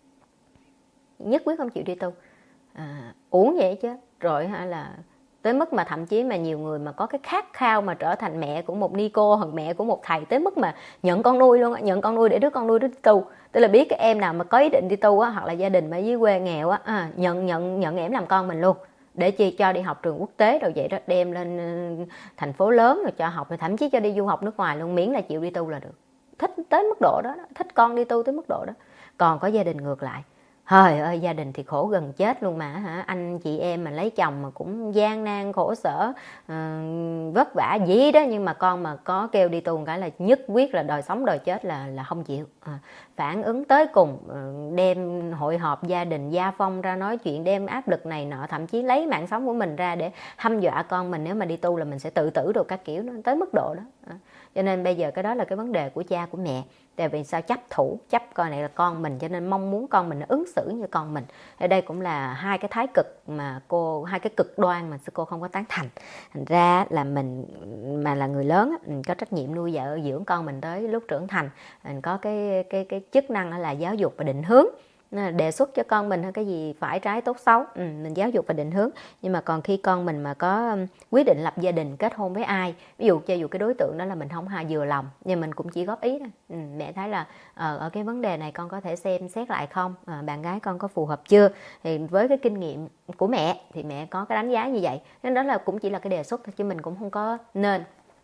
nhất quyết không chịu đi tu. Uổng vậy chứ. Rồi là tới mức mà thậm chí mà nhiều người mà có cái khát khao mà trở thành mẹ của một ni cô hoặc mẹ của một thầy, tới mức mà nhận con nuôi luôn á, nhận con nuôi để đứa con nuôi đi tu. Tức là biết cái em nào mà có ý định đi tu á, hoặc là gia đình mà dưới quê nghèo á, nhận em làm con mình luôn, để chi cho đi học trường quốc tế rồi vậy đó, đem lên thành phố lớn rồi cho học, rồi thậm chí cho đi du học nước ngoài luôn, miễn là chịu đi tu là được. Thích tới mức độ đó, thích con đi tu tới mức độ đó. Còn có gia đình ngược lại, trời ơi, gia đình thì khổ gần chết luôn mà anh chị em mà lấy chồng mà cũng gian nan khổ sở, vất vả gì đó, nhưng mà con mà có kêu đi tu một cái là nhất quyết là đòi sống đòi chết là không chịu. Phản ứng tới cùng, đem hội họp gia đình gia phong ra nói chuyện, đem áp lực này nọ, thậm chí lấy mạng sống của mình ra để hăm dọa con mình, nếu mà đi tu là mình sẽ tự tử rồi các kiểu, nó tới mức độ đó. Cho nên bây giờ cái đó là cái vấn đề của cha của mẹ. Tại vì sao chấp thủ, chấp con này là con mình, cho nên mong muốn con mình nó ứng xử như con mình. Ở đây cũng là hai cái thái cực mà hai cái cực đoan mà sư cô không có tán thành. Thành ra là mình mà là người lớn, mình có trách nhiệm nuôi vợ dưỡng con mình tới lúc trưởng thành. Mình có cái chức năng là giáo dục và định hướng, đề xuất cho con mình cái gì phải trái tốt xấu, mình giáo dục và định hướng. Nhưng mà còn khi con mình mà có quyết định lập gia đình, kết hôn với ai, ví dụ cho dù cái đối tượng đó là mình không vừa lòng, nhưng mình cũng chỉ góp ý thôi. Mẹ thấy là ở cái vấn đề này con có thể xem xét lại không, bạn gái con có phù hợp chưa. Thì với cái kinh nghiệm của mẹ thì mẹ có cái đánh giá như vậy, nên đó là cũng chỉ là cái đề xuất thôi, chứ mình cũng không có nên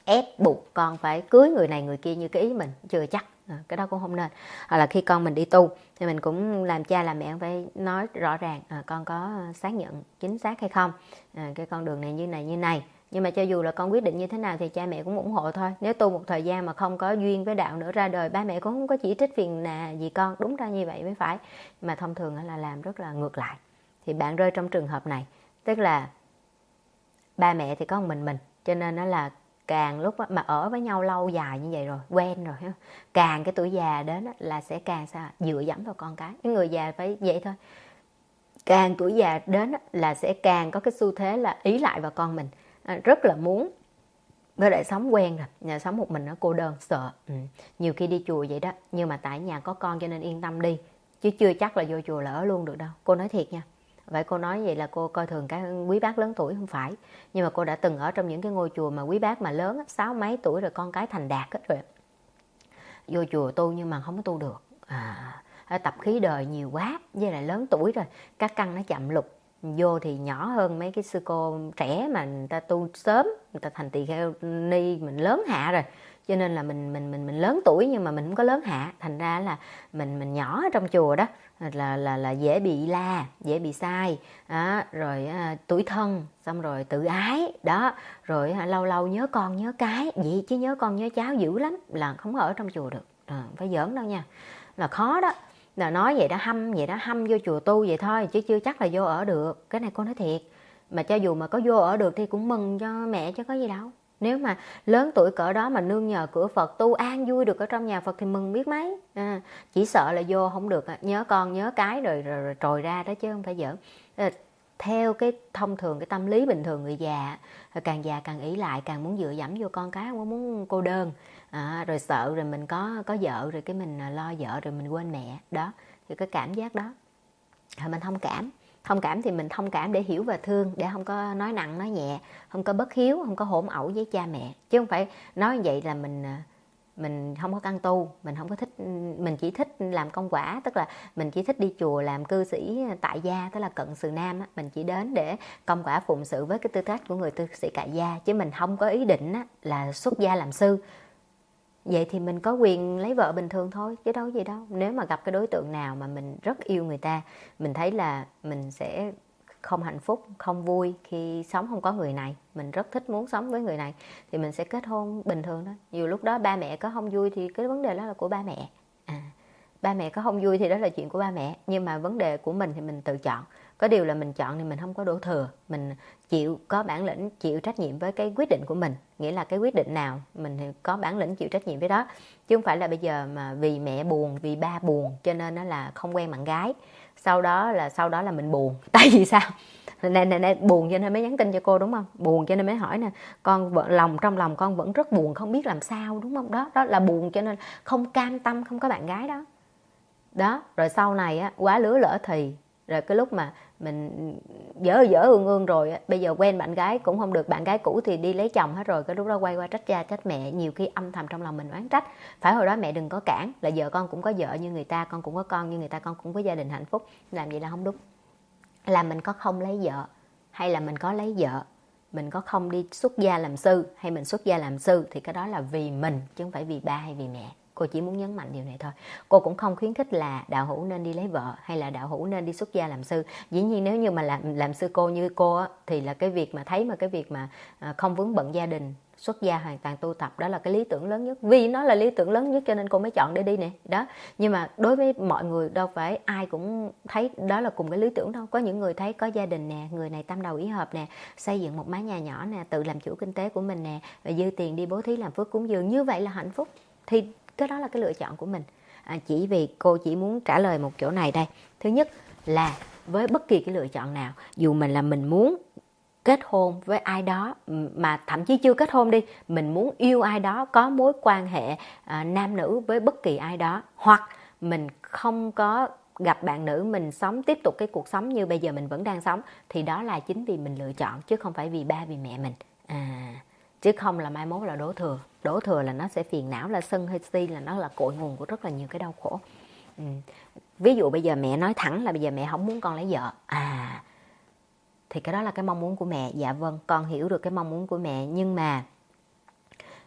ép buộc con phải cưới người này người kia như cái ý mình, chưa chắc. Cái đó cũng không nên. Hoặc là khi con mình đi tu thì mình cũng làm cha làm mẹ phải nói rõ ràng con có xác nhận chính xác hay không, cái con đường này như này. Nhưng mà cho dù là con quyết định như thế nào thì cha mẹ cũng ủng hộ thôi. Nếu tu một thời gian mà không có duyên với đạo nữa ra đời, ba mẹ cũng không có chỉ trích phiền nà gì con, đúng ra như vậy mới phải. Mà thông thường là làm rất là ngược lại. Thì bạn rơi trong trường hợp này, tức là ba mẹ thì có một mình, cho nên nó là càng lúc mà ở với nhau lâu dài như vậy rồi, quen rồi, càng cái tuổi già đến là sẽ càng sao dựa dẫm vào con cái. Cái người già phải vậy thôi, càng tuổi già đến là sẽ càng có cái xu thế là ý lại vào con mình, rất là muốn. Với lại sống quen rồi, nhà sống một mình nó cô đơn, sợ. Nhiều khi đi chùa vậy đó, nhưng mà tại nhà có con cho nên yên tâm đi, chứ chưa chắc là vô chùa là ở luôn được đâu. Cô nói thiệt nha. Vậy cô nói vậy là cô coi thường cái quý bác lớn tuổi, không phải. Nhưng mà cô đã từng ở trong những cái ngôi chùa mà quý bác mà lớn 6 mấy tuổi rồi, con cái thành đạt hết rồi. Vô chùa tu nhưng mà không có tu được. Tập khí đời nhiều quá, với lại lớn tuổi rồi, các căn nó chậm lục. Vô thì nhỏ hơn mấy cái sư cô trẻ mà người ta tu sớm, người ta thành tỳ kheo ni, mình lớn hạ rồi. Cho nên là mình lớn tuổi nhưng mà mình không có lớn hạ, thành ra là mình nhỏ ở trong chùa đó là dễ bị la, dễ bị sai, rồi tủi thân, xong rồi tự ái đó, rồi lâu lâu nhớ con nhớ cái vậy, chứ nhớ con nhớ cháu dữ lắm là không ở trong chùa được. Phải giỡn đâu nha, là khó đó. Là nói vậy đó, hâm vô chùa tu vậy thôi, chứ chưa chắc là vô ở được. Cái này cô nói thiệt. Mà cho dù mà có vô ở được thì cũng mừng cho mẹ chứ có gì đâu. Nếu mà lớn tuổi cỡ đó mà nương nhờ cửa Phật tu an vui được ở trong nhà Phật thì mừng biết mấy. Chỉ sợ là vô không được, nhớ con nhớ cái rồi trồi ra đó, chứ không phải giỡn. Theo cái thông thường, cái tâm lý bình thường người già càng ỷ lại, càng muốn dựa dẫm vô con cái, không muốn cô đơn. Rồi sợ rồi mình có vợ rồi cái mình lo vợ rồi mình quên mẹ đó, thì cái cảm giác đó mình thông cảm thì mình thông cảm để hiểu và thương, để không có nói nặng nói nhẹ, không có bất hiếu, không có hỗn ẩu với cha mẹ, chứ không phải nói như vậy là mình không có căn tu, mình không có thích, mình chỉ thích làm công quả, tức là mình chỉ thích đi chùa làm cư sĩ tại gia, tức là cận sự nam á, mình chỉ đến để công quả phụng sự với cái tư cách của người cư sĩ tại gia, chứ mình không có ý định là xuất gia làm sư. Vậy thì mình có quyền lấy vợ bình thường thôi, chứ đâu gì đâu. Nếu mà gặp cái đối tượng nào mà mình rất yêu người ta, mình thấy là mình sẽ không hạnh phúc, không vui khi sống không có người này, mình rất thích muốn sống với người này, thì mình sẽ kết hôn bình thường thôi. Nhiều lúc đó ba mẹ có không vui thì cái vấn đề đó là của ba mẹ. Ba mẹ có không vui thì đó là chuyện của ba mẹ, nhưng mà vấn đề của mình thì mình tự chọn. Có điều là mình chọn thì mình không có đổ thừa, mình chịu có bản lĩnh, chịu trách nhiệm với cái quyết định của mình. Nghĩa là cái quyết định nào mình thì có bản lĩnh chịu trách nhiệm với đó, chứ không phải là bây giờ mà vì mẹ buồn, vì ba buồn cho nên nó là không quen bạn gái, sau đó là mình buồn. Tại vì sao? Này buồn cho nên mới nhắn tin cho cô đúng không? Buồn cho nên mới hỏi nè, trong lòng con vẫn rất buồn, không biết làm sao đúng không? Đó là buồn cho nên không cam tâm không có bạn gái đó. Đó, rồi sau này quá lứa lỡ thì, rồi cái lúc mà mình dở ương rồi, bây giờ quen bạn gái cũng không được, bạn gái cũ thì đi lấy chồng hết rồi, cái lúc đó quay qua trách cha trách mẹ, nhiều khi âm thầm trong lòng mình oán trách. Phải hồi đó mẹ đừng có cản, là giờ con cũng có vợ như người ta, con cũng có con như người ta, con cũng có gia đình hạnh phúc, làm vậy là không đúng. Là mình có không lấy vợ, hay là mình có lấy vợ, mình có không đi xuất gia làm sư, hay mình xuất gia làm sư, thì cái đó là vì mình, chứ không phải vì ba hay vì mẹ. Cô chỉ muốn nhấn mạnh điều này thôi. Cô cũng không khuyến khích là đạo hữu nên đi lấy vợ, hay là đạo hữu nên đi xuất gia làm sư. Dĩ nhiên nếu như mà làm sư cô như cô á, thì là cái việc mà thấy mà cái việc mà không vướng bận gia đình, xuất gia hoàn toàn tu tập, đó là cái lý tưởng lớn nhất. Vì nó là lý tưởng lớn nhất cho nên cô mới chọn để đi nè. Đó. Nhưng mà đối với mọi người đâu phải ai cũng thấy đó là cùng cái lý tưởng đâu. Có những người thấy có gia đình nè, người này tâm đầu ý hợp nè, xây dựng một mái nhà nhỏ nè, tự làm chủ kinh tế của mình nè, rồi dư tiền đi bố thí làm phước cúng dường, như vậy là hạnh phúc. Thì cái đó là cái lựa chọn của mình. Chỉ vì cô chỉ muốn trả lời một chỗ này đây. Thứ nhất là với bất kỳ cái lựa chọn nào, dù mình muốn kết hôn với ai đó, mà thậm chí chưa kết hôn đi, mình muốn yêu ai đó, có mối quan hệ nam nữ với bất kỳ ai đó, hoặc mình không có gặp bạn nữ, mình sống tiếp tục cái cuộc sống như bây giờ mình vẫn đang sống, thì đó là chính vì mình lựa chọn, chứ không phải vì ba vì mẹ mình. Chứ không là mai mốt là đổ thừa là nó sẽ phiền não, là sân hay si, là nó là cội nguồn của rất là nhiều cái đau khổ. Ví dụ bây giờ mẹ nói thẳng là bây giờ mẹ không muốn con lấy vợ, thì cái đó là cái mong muốn của mẹ. Dạ vâng, con hiểu được cái mong muốn của mẹ, nhưng mà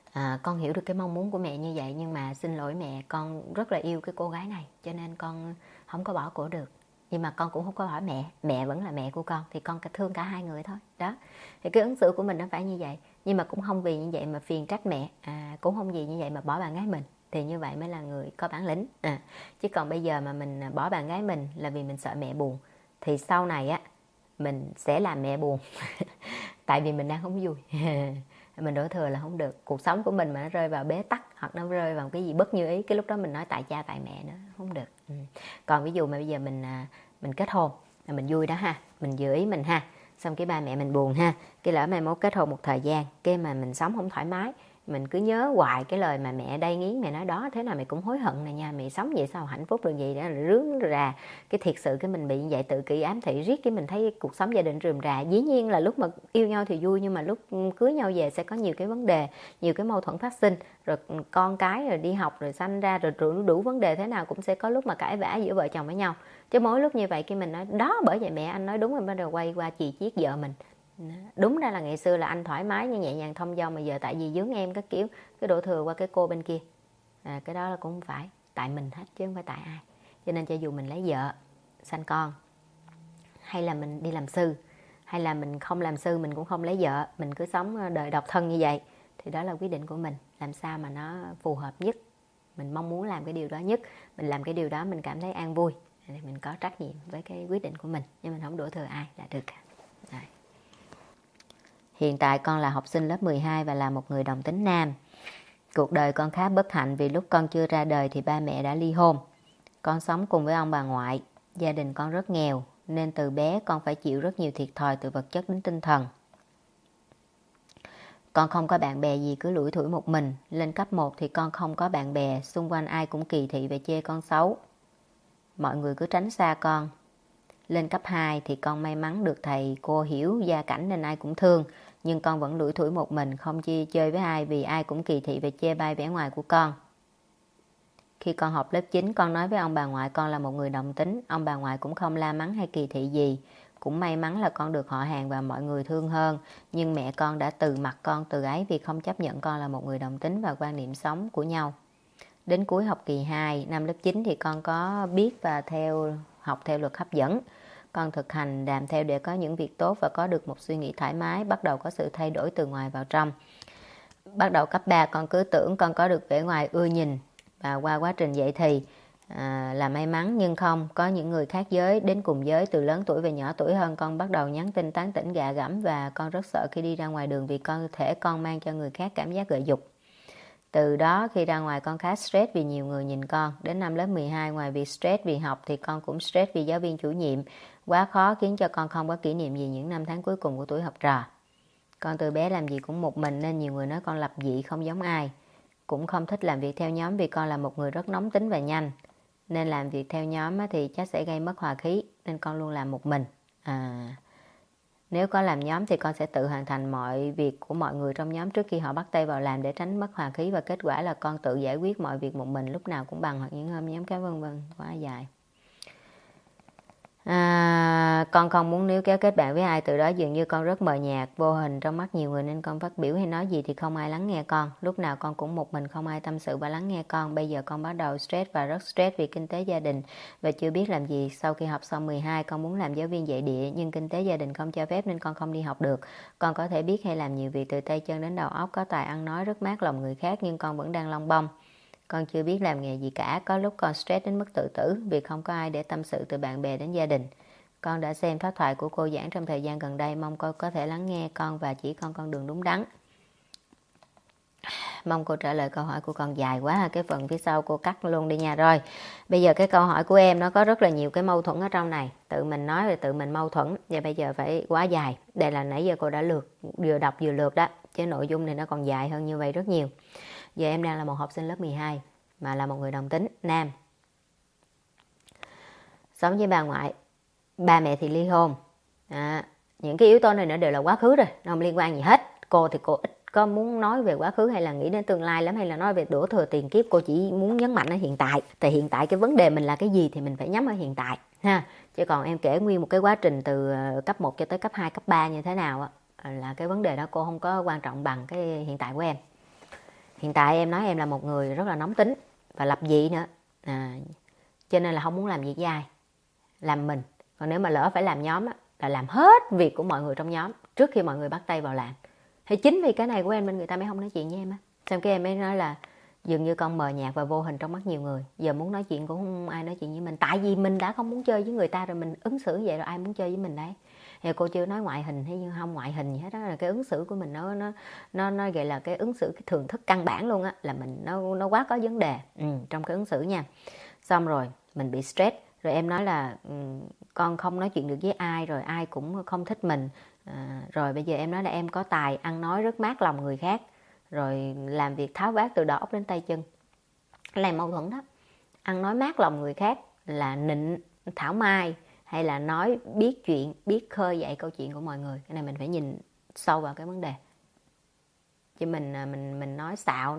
Con hiểu được cái mong muốn của mẹ như vậy, nhưng mà xin lỗi mẹ, con rất là yêu cái cô gái này cho nên con không có bỏ cổ được. Nhưng mà con cũng không có bỏ mẹ, mẹ vẫn là mẹ của con, thì con thương cả hai người thôi. Đó, thì cái ứng xử của mình nó phải như vậy. Nhưng mà cũng không vì như vậy mà phiền trách mẹ, cũng không vì như vậy mà bỏ bạn gái mình. Thì như vậy mới là người có bản lĩnh. Chứ còn bây giờ mà mình bỏ bạn gái mình là vì mình sợ mẹ buồn, thì sau này á mình sẽ làm mẹ buồn. Tại vì mình đang không vui. Mình đổ thừa là không được. Cuộc sống của mình mà nó rơi vào bế tắc, hoặc nó rơi vào cái gì bất như ý, cái lúc đó mình nói tại cha tại mẹ nữa, không được. Còn ví dụ mà bây giờ mình kết hôn, mình vui đó ha, mình vừa ý mình ha, xong cái ba mẹ mình buồn ha, cái lỡ mai mốt kết hôn một thời gian, cái mà mình sống không thoải mái, mình cứ nhớ hoài cái lời mà mẹ đay nghiến, mẹ nói đó thế nào mẹ cũng hối hận này nha, mẹ sống vậy sao hạnh phúc được gì đó, rướng ra cái thiệt sự cái mình bị như vậy, tự kỷ ám thị riết, cái mình thấy cuộc sống gia đình rườm rà. Dĩ nhiên là lúc mà yêu nhau thì vui, nhưng mà lúc cưới nhau về sẽ có nhiều cái vấn đề, nhiều cái mâu thuẫn phát sinh, rồi con cái rồi đi học rồi sanh ra rồi đủ vấn đề, thế nào cũng sẽ có lúc mà cãi vã giữa vợ chồng với nhau. Chứ mỗi lúc như vậy cái mình nói đó bởi vậy mẹ anh nói đúng, rồi bắt đầu quay qua chì chiết vợ mình. Đúng ra là ngày xưa là anh thoải mái như nhẹ nhàng thông dong, mà giờ tại vì dướng em các kiểu, cái đổ thừa qua cái cô bên kia. Cái đó là cũng không phải tại mình hết, chứ không phải tại ai. Cho nên cho dù mình lấy vợ, sanh con, hay là mình đi làm sư, hay là mình không làm sư, mình cũng không lấy vợ, mình cứ sống đời độc thân như vậy, thì đó là quyết định của mình, làm sao mà nó phù hợp nhất. Mình mong muốn làm cái điều đó nhất, mình làm cái điều đó mình cảm thấy an vui, thì mình có trách nhiệm với cái quyết định của mình, nhưng mình không đổ thừa ai là được. Rồi. Hiện tại con là học sinh lớp 12 và là một người đồng tính nam. Cuộc đời con khá bất hạnh vì lúc con chưa ra đời thì ba mẹ đã ly hôn. Con sống cùng với ông bà ngoại, gia đình con rất nghèo, nên từ bé con phải chịu rất nhiều thiệt thòi từ vật chất đến tinh thần. Con không có bạn bè gì, cứ lủi thủi một mình. Lên cấp 1 thì con không có bạn bè, xung quanh ai cũng kỳ thị và chê con xấu. Mọi người cứ tránh xa con. Lên cấp 2 thì con may mắn được thầy cô hiểu gia cảnh nên ai cũng thương, nhưng con vẫn lủi thủi một mình, không chia chơi với ai vì ai cũng kỳ thị và chê bai vẻ ngoài của con. Khi con học lớp 9, con nói với ông bà ngoại con là một người đồng tính. Ông bà ngoại cũng không la mắng hay kỳ thị gì. Cũng may mắn là con được họ hàng và mọi người thương hơn. Nhưng mẹ con đã từ mặt con từ ấy vì không chấp nhận con là một người đồng tính và quan niệm sống của nhau. Đến cuối học kỳ 2, năm lớp 9 thì con có biết và học theo luật hấp dẫn. Con thực hành làm theo để có những việc tốt và có được một suy nghĩ thoải mái, bắt đầu có sự thay đổi từ ngoài vào trong. Bắt đầu cấp 3 con cứ tưởng con có được vẻ ngoài ưa nhìn, và qua quá trình dậy thì là may mắn, nhưng không, có những người khác giới đến cùng giới từ lớn tuổi và nhỏ tuổi hơn con bắt đầu nhắn tin tán tỉnh gạ gẫm, và con rất sợ khi đi ra ngoài đường vì cơ thể con mang cho người khác cảm giác gợi dục. Từ đó khi ra ngoài con khá stress vì nhiều người nhìn con. Đến năm lớp 12, ngoài việc stress vì học thì con cũng stress vì giáo viên chủ nhiệm quá khó, khiến cho con không có kỷ niệm gì những năm tháng cuối cùng của tuổi học trò. Con từ bé làm gì cũng một mình nên nhiều người nói con lập dị không giống ai. Cũng không thích làm việc theo nhóm vì con là một người rất nóng tính và nhanh. Nên làm việc theo nhóm thì chắc sẽ gây mất hòa khí, nên con luôn làm một mình. Nếu có làm nhóm thì con sẽ tự hoàn thành mọi việc của mọi người trong nhóm trước khi họ bắt tay vào làm để tránh mất hòa khí, và kết quả là con tự giải quyết mọi việc một mình, lúc nào cũng bằng hoặc những hôm nhóm cá vân vân. Quá dài. Con không muốn níu kéo kết bạn với ai, từ đó dường như con rất mờ nhạt, vô hình trong mắt nhiều người nên con phát biểu hay nói gì thì không ai lắng nghe con. Lúc nào con cũng một mình, không ai tâm sự và lắng nghe con. Bây giờ con bắt đầu stress và rất stress vì kinh tế gia đình và chưa biết làm gì. Sau khi học xong 12, con muốn làm giáo viên dạy địa, nhưng kinh tế gia đình không cho phép nên con không đi học được. Con có thể biết hay làm nhiều việc từ tay chân đến đầu óc, có tài ăn nói, rất mát lòng người khác, nhưng con vẫn đang lông bông. Con chưa biết làm nghề gì cả, có lúc con stress đến mức tự tử vì không có ai để tâm sự, từ bạn bè đến gia đình. Con đã xem pháp thoại của cô giảng trong thời gian gần đây, mong cô có thể lắng nghe con và chỉ con đường đúng đắn. Mong cô trả lời câu hỏi của con, dài quá, cái phần phía sau cô cắt luôn đi nha. Rồi, bây giờ cái câu hỏi của em nó có rất là nhiều cái mâu thuẫn ở trong này, tự mình nói rồi tự mình mâu thuẫn, và bây giờ phải quá dài. Đây là nãy giờ cô đã vừa đọc vừa lượt đó, chứ nội dung này nó còn dài hơn như vậy rất nhiều. Giờ em đang là một học sinh lớp 12 mà là một người đồng tính nam, sống với bà ngoại, ba mẹ thì ly hôn. Những cái yếu tố này nó đều là quá khứ rồi, nó không liên quan gì hết. Cô thì cô ít có muốn nói về quá khứ hay là nghĩ đến tương lai lắm, hay là nói về đổ thừa tiền kiếp. Cô chỉ muốn nhấn mạnh ở hiện tại. Tại hiện tại cái vấn đề mình là cái gì thì mình phải nhắm ở hiện tại ha. Chứ còn em kể nguyên một cái quá trình từ cấp 1 cho tới cấp 2, cấp 3 như thế nào á, là cái vấn đề đó cô không có quan trọng bằng cái hiện tại của em. Hiện tại em nói em là một người rất là nóng tính và lập dị nữa, cho nên là không muốn làm việc với ai, làm mình. Còn nếu mà lỡ phải làm nhóm á, là làm hết việc của mọi người trong nhóm trước khi mọi người bắt tay vào làm. Thì chính vì cái này của em nên người ta mới không nói chuyện với em á. Xong cái em mới nói là dường như con mờ nhạt và vô hình trong mắt nhiều người, giờ muốn nói chuyện cũng không ai nói chuyện với mình, tại vì mình đã không muốn chơi với người ta rồi, mình ứng xử vậy rồi ai muốn chơi với mình đấy. Thì cô chưa nói ngoại hình hay không ngoại hình gì hết đó, là cái ứng xử của mình nó gọi là cái ứng xử, cái thường thức căn bản luôn á, là mình nó quá có vấn đề trong cái ứng xử nha. Xong rồi mình bị stress, rồi em nói là con không nói chuyện được với ai, rồi ai cũng không thích mình, rồi bây giờ em nói là em có tài ăn nói rất mát lòng người khác, rồi làm việc tháo vát từ đầu óc đến tay chân, là mâu thuẫn đó. Ăn nói mát lòng người khác là nịnh thảo mai, hay là nói biết chuyện, biết khơi dậy câu chuyện của mọi người. Cái này mình phải nhìn sâu vào cái vấn đề. Chứ mình nói xạo,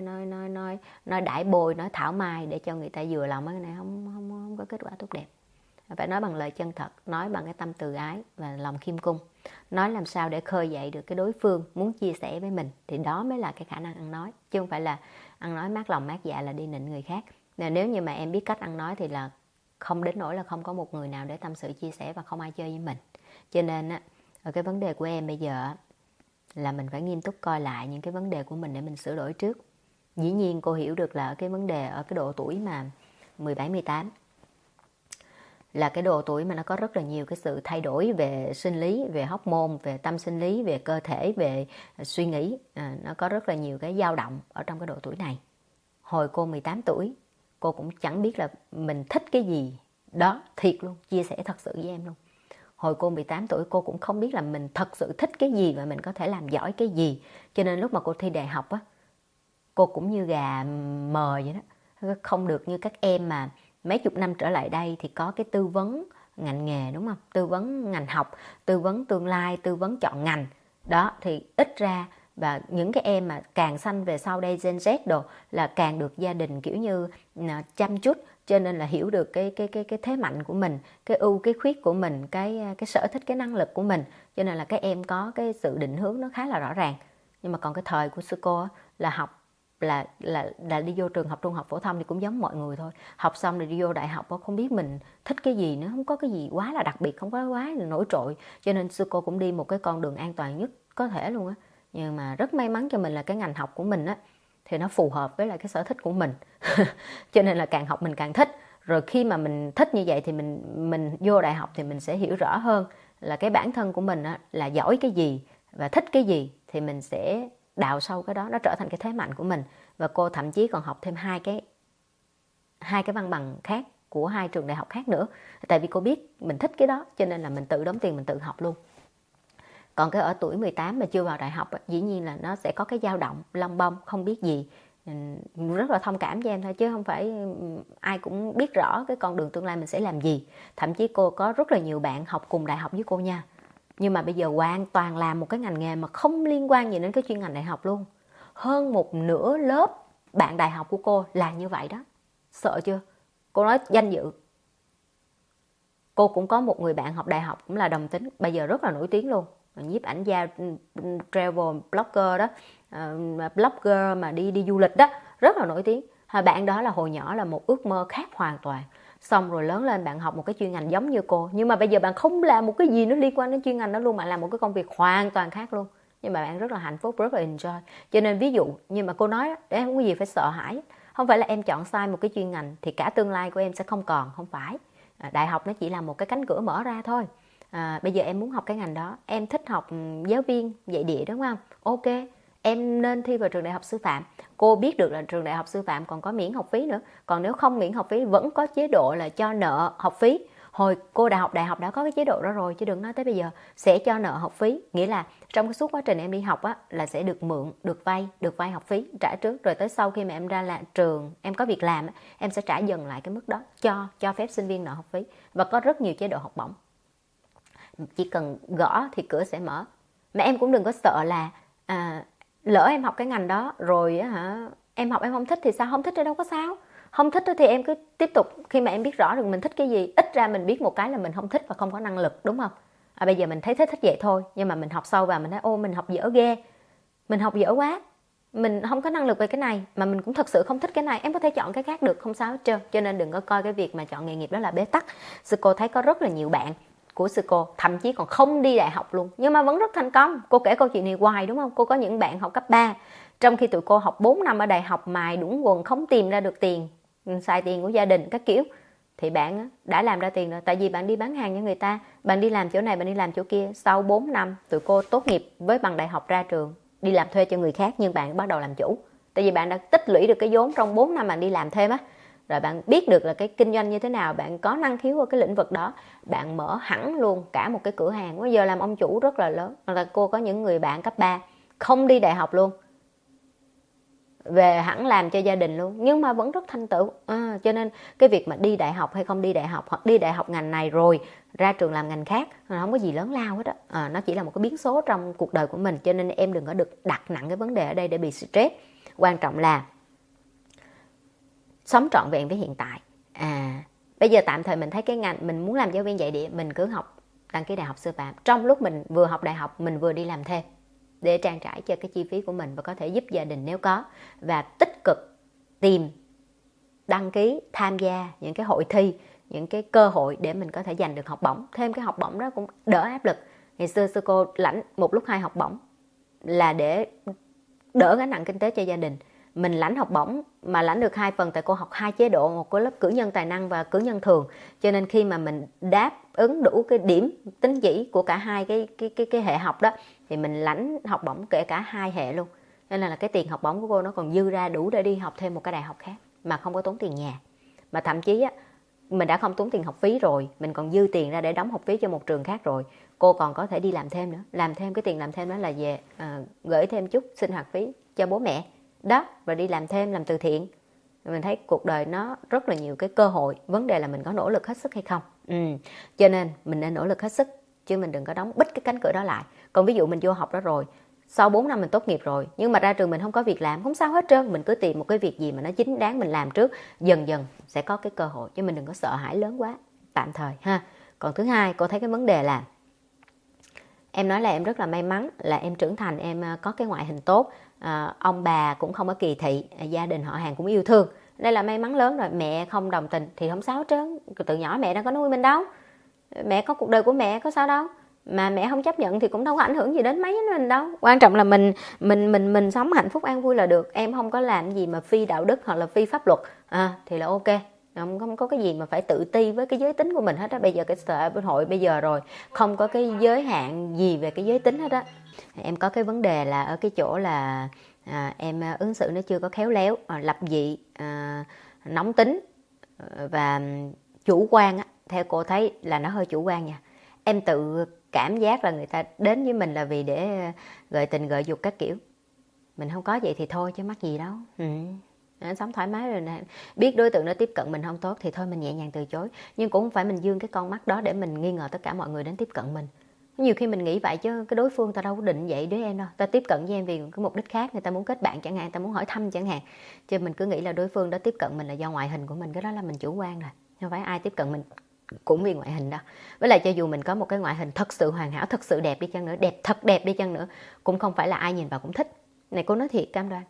nói đãi bôi, nói thảo mai để cho người ta vừa lòng, cái này không có kết quả tốt đẹp. Phải nói bằng lời chân thật, nói bằng cái tâm từ ái và lòng khiêm cung, nói làm sao để khơi dậy được cái đối phương muốn chia sẻ với mình, thì đó mới là cái khả năng ăn nói, chứ không phải là ăn nói mát lòng mát dạ là đi nịnh người khác. Nên nếu như mà em biết cách ăn nói thì là không đến nỗi là không có một người nào để tâm sự chia sẻ và không ai chơi với mình. Cho nên á, ở cái vấn đề của em bây giờ là mình phải nghiêm túc coi lại những cái vấn đề của mình để mình sửa đổi trước. Dĩ nhiên cô hiểu được là ở cái vấn đề ở cái độ tuổi mà 17, 18 là cái độ tuổi mà nó có rất là nhiều cái sự thay đổi về sinh lý, về hormone, về tâm sinh lý, về cơ thể, về suy nghĩ. Nó có rất là nhiều cái dao động ở trong cái độ tuổi này. Hồi cô 18 tuổi, cô cũng chẳng biết là mình thích cái gì đó, thiệt luôn, chia sẻ thật sự với em luôn. Hồi cô 18 tuổi cô cũng không biết là mình thật sự thích cái gì và mình có thể làm giỏi cái gì. Cho nên lúc mà cô thi đại học á, cô cũng như gà mờ vậy đó. Không được như các em mà mấy chục năm trở lại đây thì có cái tư vấn ngành nghề, đúng không? Tư vấn ngành học, tư vấn tương lai, tư vấn chọn ngành. Đó thì ít ra, và những cái em mà càng xanh về sau đây Gen Z đồ là càng được gia đình kiểu như chăm chút, cho nên là hiểu được cái thế mạnh của mình, cái ưu cái khuyết của mình, cái sở thích, cái năng lực của mình, cho nên là các em có cái sự định hướng nó khá là rõ ràng. Nhưng mà còn cái thời của sư cô là học là đi vô trường học trung học phổ thông thì cũng giống mọi người thôi, học xong rồi đi vô đại học không biết mình thích cái gì nữa, không có cái gì quá là đặc biệt, không có quá là nổi trội, cho nên sư cô cũng đi một cái con đường an toàn nhất có thể luôn á. Nhưng mà rất may mắn cho mình là cái ngành học của mình á thì nó phù hợp với lại cái sở thích của mình cho nên là càng học mình càng thích. Rồi khi mà mình thích như vậy thì mình vô đại học thì mình sẽ hiểu rõ hơn là cái bản thân của mình á, là giỏi cái gì và thích cái gì, thì mình sẽ đào sâu cái đó, nó trở thành cái thế mạnh của mình. Và cô thậm chí còn học thêm hai cái văn bằng khác của hai trường đại học khác nữa, tại vì cô biết mình thích cái đó, cho nên là mình tự đóng tiền mình tự học luôn. Còn cái ở tuổi 18 mà chưa vào đại học, dĩ nhiên là nó sẽ có cái dao động, lông bông, không biết gì. Rất là thông cảm với em thôi, chứ không phải ai cũng biết rõ cái con đường tương lai mình sẽ làm gì. Thậm chí cô có rất là nhiều bạn học cùng đại học với cô nha, nhưng mà bây giờ hoàn toàn làm một cái ngành nghề mà không liên quan gì đến cái chuyên ngành đại học luôn. Hơn một nửa lớp bạn đại học của cô là như vậy đó. Sợ chưa? Cô nói danh dự. Cô cũng có một người bạn học đại học cũng là đồng tính, bây giờ rất là nổi tiếng luôn, nhiếp ảnh gia, travel blogger đó, blogger mà đi du lịch đó, rất là nổi tiếng. Bạn đó là hồi nhỏ là một ước mơ khác hoàn toàn, xong rồi lớn lên bạn học một cái chuyên ngành giống như cô, nhưng mà bây giờ bạn không làm một cái gì nó liên quan đến chuyên ngành đó luôn, bạn làm một cái công việc hoàn toàn khác luôn, nhưng mà bạn rất là hạnh phúc, rất là enjoy. Cho nên ví dụ, nhưng mà cô nói đó, em không có gì phải sợ hãi, không phải là em chọn sai một cái chuyên ngành thì cả tương lai của em sẽ không còn, không phải. Đại học nó chỉ là một cái cánh cửa mở ra thôi. Bây giờ em muốn học cái ngành đó, em thích học giáo viên dạy địa đúng không? Ok, em nên thi vào trường đại học sư phạm. Cô biết được là trường đại học sư phạm còn có miễn học phí nữa, còn nếu không miễn học phí vẫn có chế độ là cho nợ học phí. Hồi cô đại học đã có cái chế độ đó rồi, chứ đừng nói tới bây giờ sẽ cho nợ học phí, nghĩa là trong cái suốt quá trình em đi học á là sẽ được mượn, được vay học phí trả trước, rồi tới sau khi mà em ra là trường, em có việc làm, em sẽ trả dần lại cái mức đó, cho phép sinh viên nợ học phí, và có rất nhiều chế độ học bổng. Chỉ cần gõ thì cửa sẽ mở. Mà em cũng đừng có sợ là lỡ em học cái ngành đó rồi em học em không thích thì sao? Không thích thì đâu có sao. Không thích thì em cứ tiếp tục, khi mà em biết rõ được mình thích cái gì, ít ra mình biết một cái là mình không thích và không có năng lực, đúng không? Bây giờ mình thấy thích vậy thôi, nhưng mà mình học sâu vào mình thấy ô mình học dở ghê, mình học dở quá, mình không có năng lực về cái này, mà mình cũng thật sự không thích cái này, em có thể chọn cái khác được, không sao hết trơn. Cho nên đừng có coi cái việc mà chọn nghề nghiệp đó là bế tắc. Sư cô thấy có rất là nhiều bạn của sư cô thậm chí còn không đi đại học luôn nhưng mà vẫn rất thành công. Cô kể câu chuyện này hoài đúng không? Cô có những bạn học cấp 3, trong khi tụi cô học 4 năm ở đại học mài đũng quần không tìm ra được tiền, xài tiền của gia đình các kiểu, thì bạn đã làm ra tiền rồi. Tại vì bạn đi bán hàng cho người ta, bạn đi làm chỗ này, bạn đi làm chỗ kia. Sau 4 năm tụi cô tốt nghiệp với bằng đại học ra trường, đi làm thuê cho người khác, nhưng bạn bắt đầu làm chủ. Tại vì bạn đã tích lũy được cái vốn trong 4 năm bạn đi làm thêm á, rồi bạn biết được là cái kinh doanh như thế nào, bạn có năng khiếu ở cái lĩnh vực đó, bạn mở hẳn luôn cả một cái cửa hàng, bây giờ làm ông chủ rất là lớn. Hoặc là cô có những người bạn cấp 3 không đi đại học luôn, về hẳn làm cho gia đình luôn, nhưng mà vẫn rất thành tựu. Cho nên cái việc mà đi đại học hay không đi đại học, hoặc đi đại học ngành này rồi ra trường làm ngành khác, nó không có gì lớn lao hết á. Nó chỉ là một cái biến số trong cuộc đời của mình. Cho nên em đừng có được đặt nặng cái vấn đề ở đây để bị stress. Quan trọng là sống trọn vẹn với hiện tại. Bây giờ tạm thời mình thấy cái ngành mình muốn làm giáo viên dạy địa, mình cứ học, đăng ký đại học sư phạm. Trong lúc mình vừa học đại học, mình vừa đi làm thêm để trang trải cho cái chi phí của mình và có thể giúp gia đình nếu có. Và tích cực tìm, đăng ký, tham gia những cái hội thi, những cái cơ hội để mình có thể giành được học bổng. Thêm cái học bổng đó cũng đỡ áp lực. Ngày xưa sư cô lãnh một lúc 2 học bổng là để đỡ gánh nặng kinh tế cho gia đình. Mình lãnh học bổng mà lãnh được 2 phần, tại cô học 2 chế độ, một cái lớp cử nhân tài năng và cử nhân thường. Cho nên khi mà mình đáp ứng đủ cái điểm tín chỉ của cả hai cái hệ học đó, thì mình lãnh học bổng kể cả 2 hệ luôn. Nên là cái tiền học bổng của cô nó còn dư ra đủ để đi học thêm một cái đại học khác mà không có tốn tiền nhà. Mà thậm chí á, mình đã không tốn tiền học phí rồi, mình còn dư tiền ra để đóng học phí cho một trường khác rồi, cô còn có thể đi làm thêm nữa. Làm thêm, cái tiền làm thêm đó là về gửi thêm chút sinh hoạt phí cho bố mẹ đó, rồi đi làm thêm, làm từ thiện. Mình thấy cuộc đời nó rất là nhiều cái cơ hội, vấn đề là mình có nỗ lực hết sức hay không. Cho nên mình nên nỗ lực hết sức, chứ mình đừng có đóng bít cái cánh cửa đó lại. Còn ví dụ mình vô học đó rồi, sau 4 năm mình tốt nghiệp rồi, nhưng mà ra trường mình không có việc làm, không sao hết trơn. Mình cứ tìm một cái việc gì mà nó chính đáng mình làm trước, dần dần sẽ có cái cơ hội, chứ mình đừng có sợ hãi lớn quá, tạm thời ha. Còn thứ hai, cô thấy cái vấn đề là em nói là em rất là may mắn là em trưởng thành, em có cái ngoại hình tốt, ông bà cũng không có kỳ thị, gia đình họ hàng cũng yêu thương. Đây là may mắn lớn rồi. Mẹ không đồng tình thì không sao hết trơn. Từ nhỏ mẹ đâu có nuôi mình đâu, mẹ có cuộc đời của mẹ, có sao đâu. Mà mẹ không chấp nhận thì cũng đâu có ảnh hưởng gì đến mấy mình đâu. Quan trọng là mình sống hạnh phúc an vui là được. Em không có làm gì mà phi đạo đức hoặc là phi pháp luật thì là ok. Không có cái gì mà phải tự ti với cái giới tính của mình hết á. Bây giờ cái xã hội bây giờ rồi, không có cái giới hạn gì về cái giới tính hết á. Em có cái vấn đề là ở cái chỗ là em ứng xử nó chưa có khéo léo, lập dị, nóng tính và chủ quan á. Theo cô thấy là nó hơi chủ quan nha. Em tự cảm giác là người ta đến với mình là vì để gợi tình gợi dục các kiểu. Mình không có vậy thì thôi chứ mắc gì đâu. Sống thoải mái rồi nè. Biết đối tượng nó tiếp cận mình không tốt thì thôi mình nhẹ nhàng từ chối. Nhưng cũng không phải mình dương cái con mắt đó để mình nghi ngờ tất cả mọi người đến tiếp cận mình. Nhiều khi mình nghĩ vậy chứ cái đối phương ta đâu có định vậy đứa em đâu. Ta tiếp cận với em vì cái mục đích khác, người ta muốn kết bạn chẳng hạn, ta muốn hỏi thăm chẳng hạn. Chứ mình cứ nghĩ là đối phương đó tiếp cận mình là do ngoại hình của mình, cái đó là mình chủ quan rồi. Không phải ai tiếp cận mình cũng vì ngoại hình đâu. Với lại cho dù mình có một cái ngoại hình thật sự hoàn hảo, thật sự đẹp đi chăng nữa, thật đẹp đi chăng nữa, cũng không phải là ai nhìn vào cũng thích. Này cô nói thiệt, cam đoan.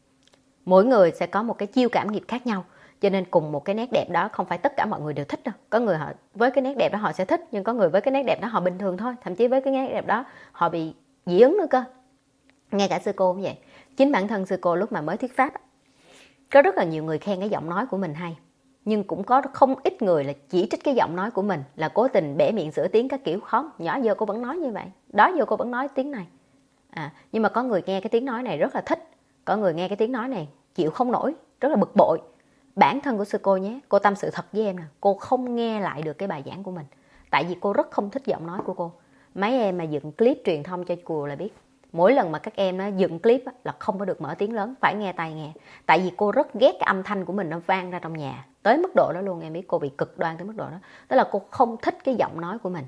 Mỗi người sẽ có một cái chiêu cảm nghiệp khác nhau. Cho nên cùng một cái nét đẹp đó không phải tất cả mọi người đều thích đâu. Có người họ với cái nét đẹp đó họ sẽ thích, nhưng có người với cái nét đẹp đó họ bình thường thôi. Thậm chí với cái nét đẹp đó họ bị dị ứng nữa cơ. Ngay cả sư cô cũng vậy. Chính bản thân sư cô lúc mà mới thuyết pháp, có rất là nhiều người khen cái giọng nói của mình hay, nhưng cũng có không ít người là chỉ trích cái giọng nói của mình, là cố tình bẻ miệng sửa tiếng các kiểu. Không, nhỏ giờ cô vẫn nói như vậy, đó giờ cô vẫn nói tiếng này. Nhưng mà có người nghe cái tiếng nói này rất là thích, có người nghe cái tiếng nói này chịu không nổi, rất là bực bội. Bản thân của sư cô nhé, cô tâm sự thật với em nè, cô không nghe lại được cái bài giảng của mình, tại vì cô rất không thích giọng nói của cô. Mấy em mà dựng clip truyền thông cho cô là biết, mỗi lần mà các em nó dựng clip là không có được mở tiếng lớn, phải nghe tai nghe. Tại vì cô rất ghét cái âm thanh của mình nó vang ra trong nhà, tới mức độ đó luôn. Em biết cô bị cực đoan tới mức độ đó. Tức là cô không thích cái giọng nói của mình.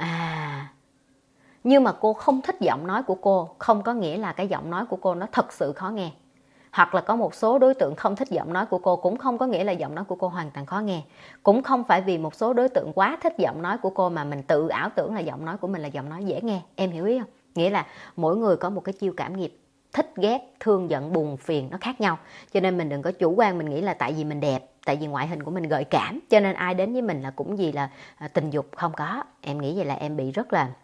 Nhưng mà cô không thích giọng nói của cô không có nghĩa là cái giọng nói của cô nó thật sự khó nghe. Hoặc là có một số đối tượng không thích giọng nói của cô cũng không có nghĩa là giọng nói của cô hoàn toàn khó nghe. Cũng không phải vì một số đối tượng quá thích giọng nói của cô mà mình tự ảo tưởng là giọng nói của mình là giọng nói dễ nghe. Em hiểu ý không? Nghĩa là mỗi người có một cái chiêu cảm nghiệp thích ghét, thương giận, buồn phiền nó khác nhau. Cho nên mình đừng có chủ quan mình nghĩ là tại vì mình đẹp, tại vì ngoại hình của mình gợi cảm cho nên ai đến với mình là cũng gì là tình dục. Không có. Em nghĩ vậy là em bị rất là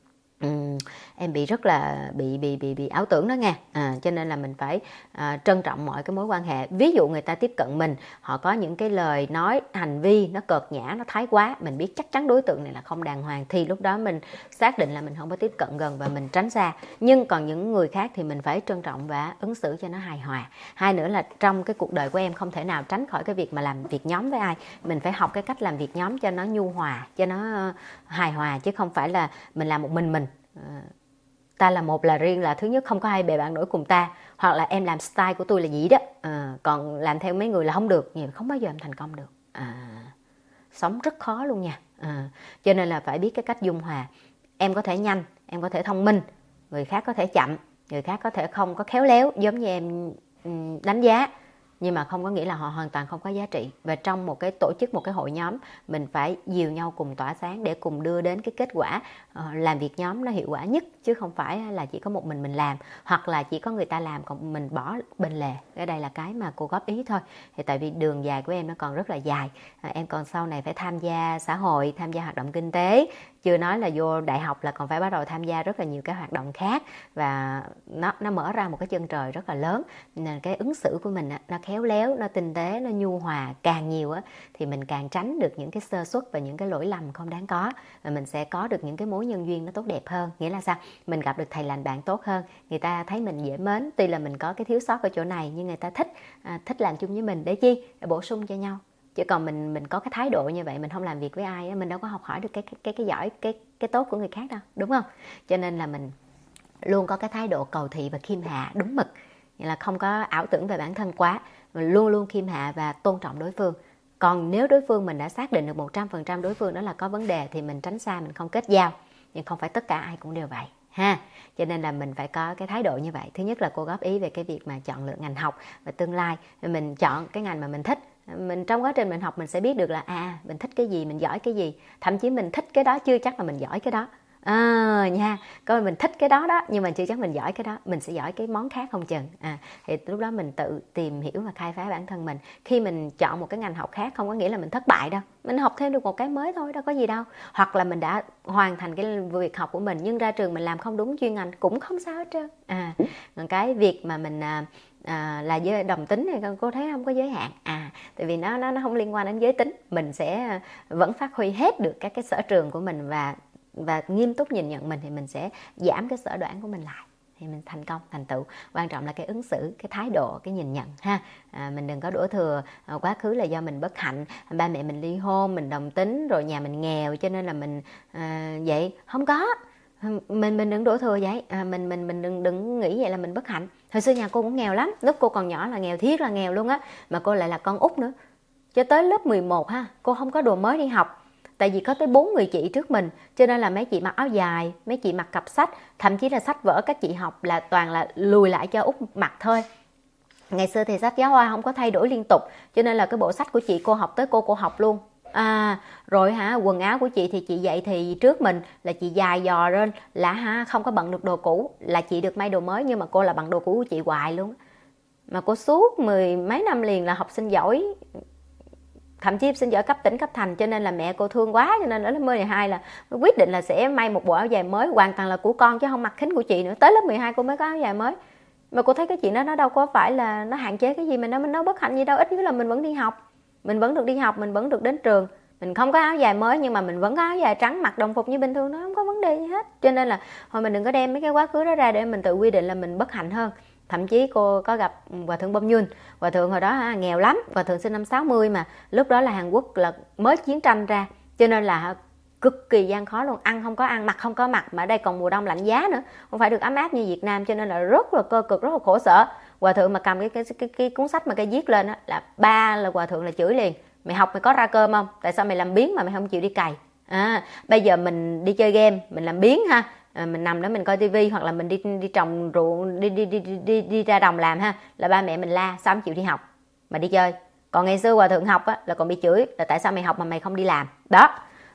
bị ảo tưởng đó nha. Cho nên là mình phải trân trọng mọi cái mối quan hệ. Ví dụ người ta tiếp cận mình, họ có những cái lời nói, hành vi nó cợt nhã, nó thái quá, mình biết chắc chắn đối tượng này là không đàng hoàng, thì lúc đó mình xác định là mình không có tiếp cận gần và mình tránh xa. Nhưng còn những người khác thì mình phải trân trọng và ứng xử cho nó hài hòa. Hai nữa là trong cái cuộc đời của em không thể nào tránh khỏi cái việc mà làm việc nhóm với ai. Mình phải học cái cách làm việc nhóm cho nó nhu hòa, cho nó hài hòa, chứ không phải là mình làm một mình. Ta là một là riêng, là thứ nhất không có ai bè bạn nổi cùng ta, hoặc là em làm style của tôi là gì đó, còn làm theo mấy người là không được, không bao giờ em thành công được. Sống rất khó luôn nha. Cho nên là phải biết cái cách dung hòa. Em có thể nhanh, em có thể thông minh, người khác có thể chậm, người khác có thể không có khéo léo giống như em đánh giá, nhưng mà không có nghĩa là họ hoàn toàn không có giá trị. Và trong một cái tổ chức, một cái hội nhóm, mình phải dìu nhau cùng tỏa sáng để cùng đưa đến cái kết quả làm việc nhóm nó hiệu quả nhất, chứ không phải là chỉ có một mình làm, hoặc là chỉ có người ta làm còn mình bỏ bên lề. Cái đây là cái mà cô góp ý thôi. Thì tại vì đường dài của em nó còn rất là dài, em còn sau này phải tham gia xã hội, tham gia hoạt động kinh tế, chưa nói là vô đại học là còn phải bắt đầu tham gia rất là nhiều cái hoạt động khác, và nó mở ra một cái chân trời rất là lớn. Nên cái ứng xử của mình nó khéo léo, nó tinh tế, nó nhu hòa càng nhiều thì mình càng tránh được những cái sơ suất và những cái lỗi lầm không đáng có, và mình sẽ có được những cái mối nhân duyên nó tốt đẹp hơn. Nghĩa là sao? Mình gặp được thầy lành bạn tốt hơn, người ta thấy mình dễ mến, tuy là mình có cái thiếu sót ở chỗ này nhưng người ta thích làm chung với mình để chi? Để bổ sung cho nhau. Chứ còn mình có cái thái độ như vậy, mình không làm việc với ai, mình đâu có học hỏi được cái giỏi, cái tốt của người khác đâu, đúng không? Cho nên là mình luôn có cái thái độ cầu thị và khiêm hạ đúng mực, nghĩa là không có ảo tưởng về bản thân quá, mình luôn luôn khiêm hạ và tôn trọng đối phương. Còn nếu đối phương mình đã xác định được 100% đối phương đó là có vấn đề thì mình tránh xa, mình không kết giao. Nhưng không phải tất cả ai cũng đều vậy ha. Cho nên là mình phải có cái thái độ như vậy. Thứ nhất là cô góp ý về cái việc mà chọn lựa ngành học và tương lai, mình chọn cái ngành mà mình thích. Mình trong quá trình mình học mình sẽ biết được là mình thích cái gì, mình giỏi cái gì. Thậm chí mình thích cái đó chưa chắc là mình giỏi cái đó. Nha, coi mình thích cái đó nhưng mà chưa chắc mình giỏi cái đó, mình sẽ giỏi cái món khác không chừng. Thì lúc đó mình tự tìm hiểu và khai phá bản thân mình. Khi mình chọn một cái ngành học khác không có nghĩa là mình thất bại đâu, mình học thêm được một cái mới thôi, đâu có gì đâu. Hoặc là mình đã hoàn thành cái việc học của mình nhưng ra trường mình làm không đúng chuyên ngành cũng không sao hết trơn. Còn cái việc mà mình là giới đồng tính thì cô thấy không có giới hạn, tại vì nó không liên quan đến giới tính. Mình sẽ vẫn phát huy hết được các cái sở trường của mình và nghiêm túc nhìn nhận mình, thì mình sẽ giảm cái sở đoản của mình lại, thì mình thành công, thành tựu. Quan trọng là cái ứng xử, cái thái độ, cái nhìn nhận ha. Mình đừng có đổ thừa quá khứ là do mình bất hạnh, ba mẹ mình ly hôn, mình đồng tính, rồi nhà mình nghèo cho nên là mình vậy. Không có. Mình đừng đổ thừa vậy. Mình đừng nghĩ vậy là mình bất hạnh. Hồi xưa nhà cô cũng nghèo lắm, lúc cô còn nhỏ là nghèo, thiết là nghèo luôn á, mà cô lại là con út nữa. Cho tới lớp 11 ha, cô không có đồ mới đi học. Tại vì có tới 4 người chị trước mình, cho nên là mấy chị mặc áo dài, mấy chị mặc cặp sách, thậm chí là sách vở các chị học là toàn là lùi lại cho út mặc thôi. Ngày xưa thì sách giáo khoa không có thay đổi liên tục, cho nên là cái bộ sách của chị cô học tới cô học luôn. Rồi quần áo của chị thì chị dậy thì trước mình là chị dài dò lên là không có bận được đồ cũ, là chị được may đồ mới, nhưng mà cô là bận đồ cũ của chị hoài luôn. Mà cô suốt 10 mấy năm liền là học sinh giỏi, thậm chí sinh giỏi cấp tỉnh cấp thành, cho nên là mẹ cô thương quá, cho nên ở lớp 12 là quyết định là sẽ may một bộ áo dài mới, hoàn toàn là của con chứ không mặc khính của chị nữa. Tới lớp 12 cô mới có áo dài mới. Mà cô thấy cái chuyện đó nó đâu có phải là nó hạn chế cái gì, mình đâu bất hạnh gì đâu, ít nhất là mình vẫn đi học, mình vẫn được đi học, mình vẫn được đến trường. Mình không có áo dài mới nhưng mà mình vẫn có áo dài trắng, mặc đồng phục như bình thường, nó không có vấn đề gì hết. Cho nên là thôi mình đừng có đem mấy cái quá khứ đó ra để mình tự quy định là mình bất hạnh hơn. Thậm chí cô có gặp Hòa thượng Bom Nhun. Hòa thượng hồi đó nghèo lắm, Hòa thượng sinh năm 60 mà lúc đó là Hàn Quốc là mới chiến tranh ra, cho nên là cực kỳ gian khó luôn, ăn không có ăn, mặc không có mặc, mà ở đây còn mùa đông lạnh giá nữa, không phải được ấm áp như Việt Nam, cho nên là rất là cơ cực, rất là khổ sở. Hòa thượng mà cầm cái cuốn sách mà cái viết lên là là Hòa thượng là chửi liền: mày học mày có ra cơm không? Tại sao mày làm biếng mà mày không chịu đi cày? Bây giờ mình đi chơi game mình làm biếng ha, mình nằm đó mình coi tivi, hoặc là mình đi trồng ruộng, đi ra đồng làm ha, là ba mẹ mình la sao không chịu đi học mà đi chơi. Còn ngày xưa Hòa thượng học là còn bị chửi là tại sao mày học mà mày không đi làm đó.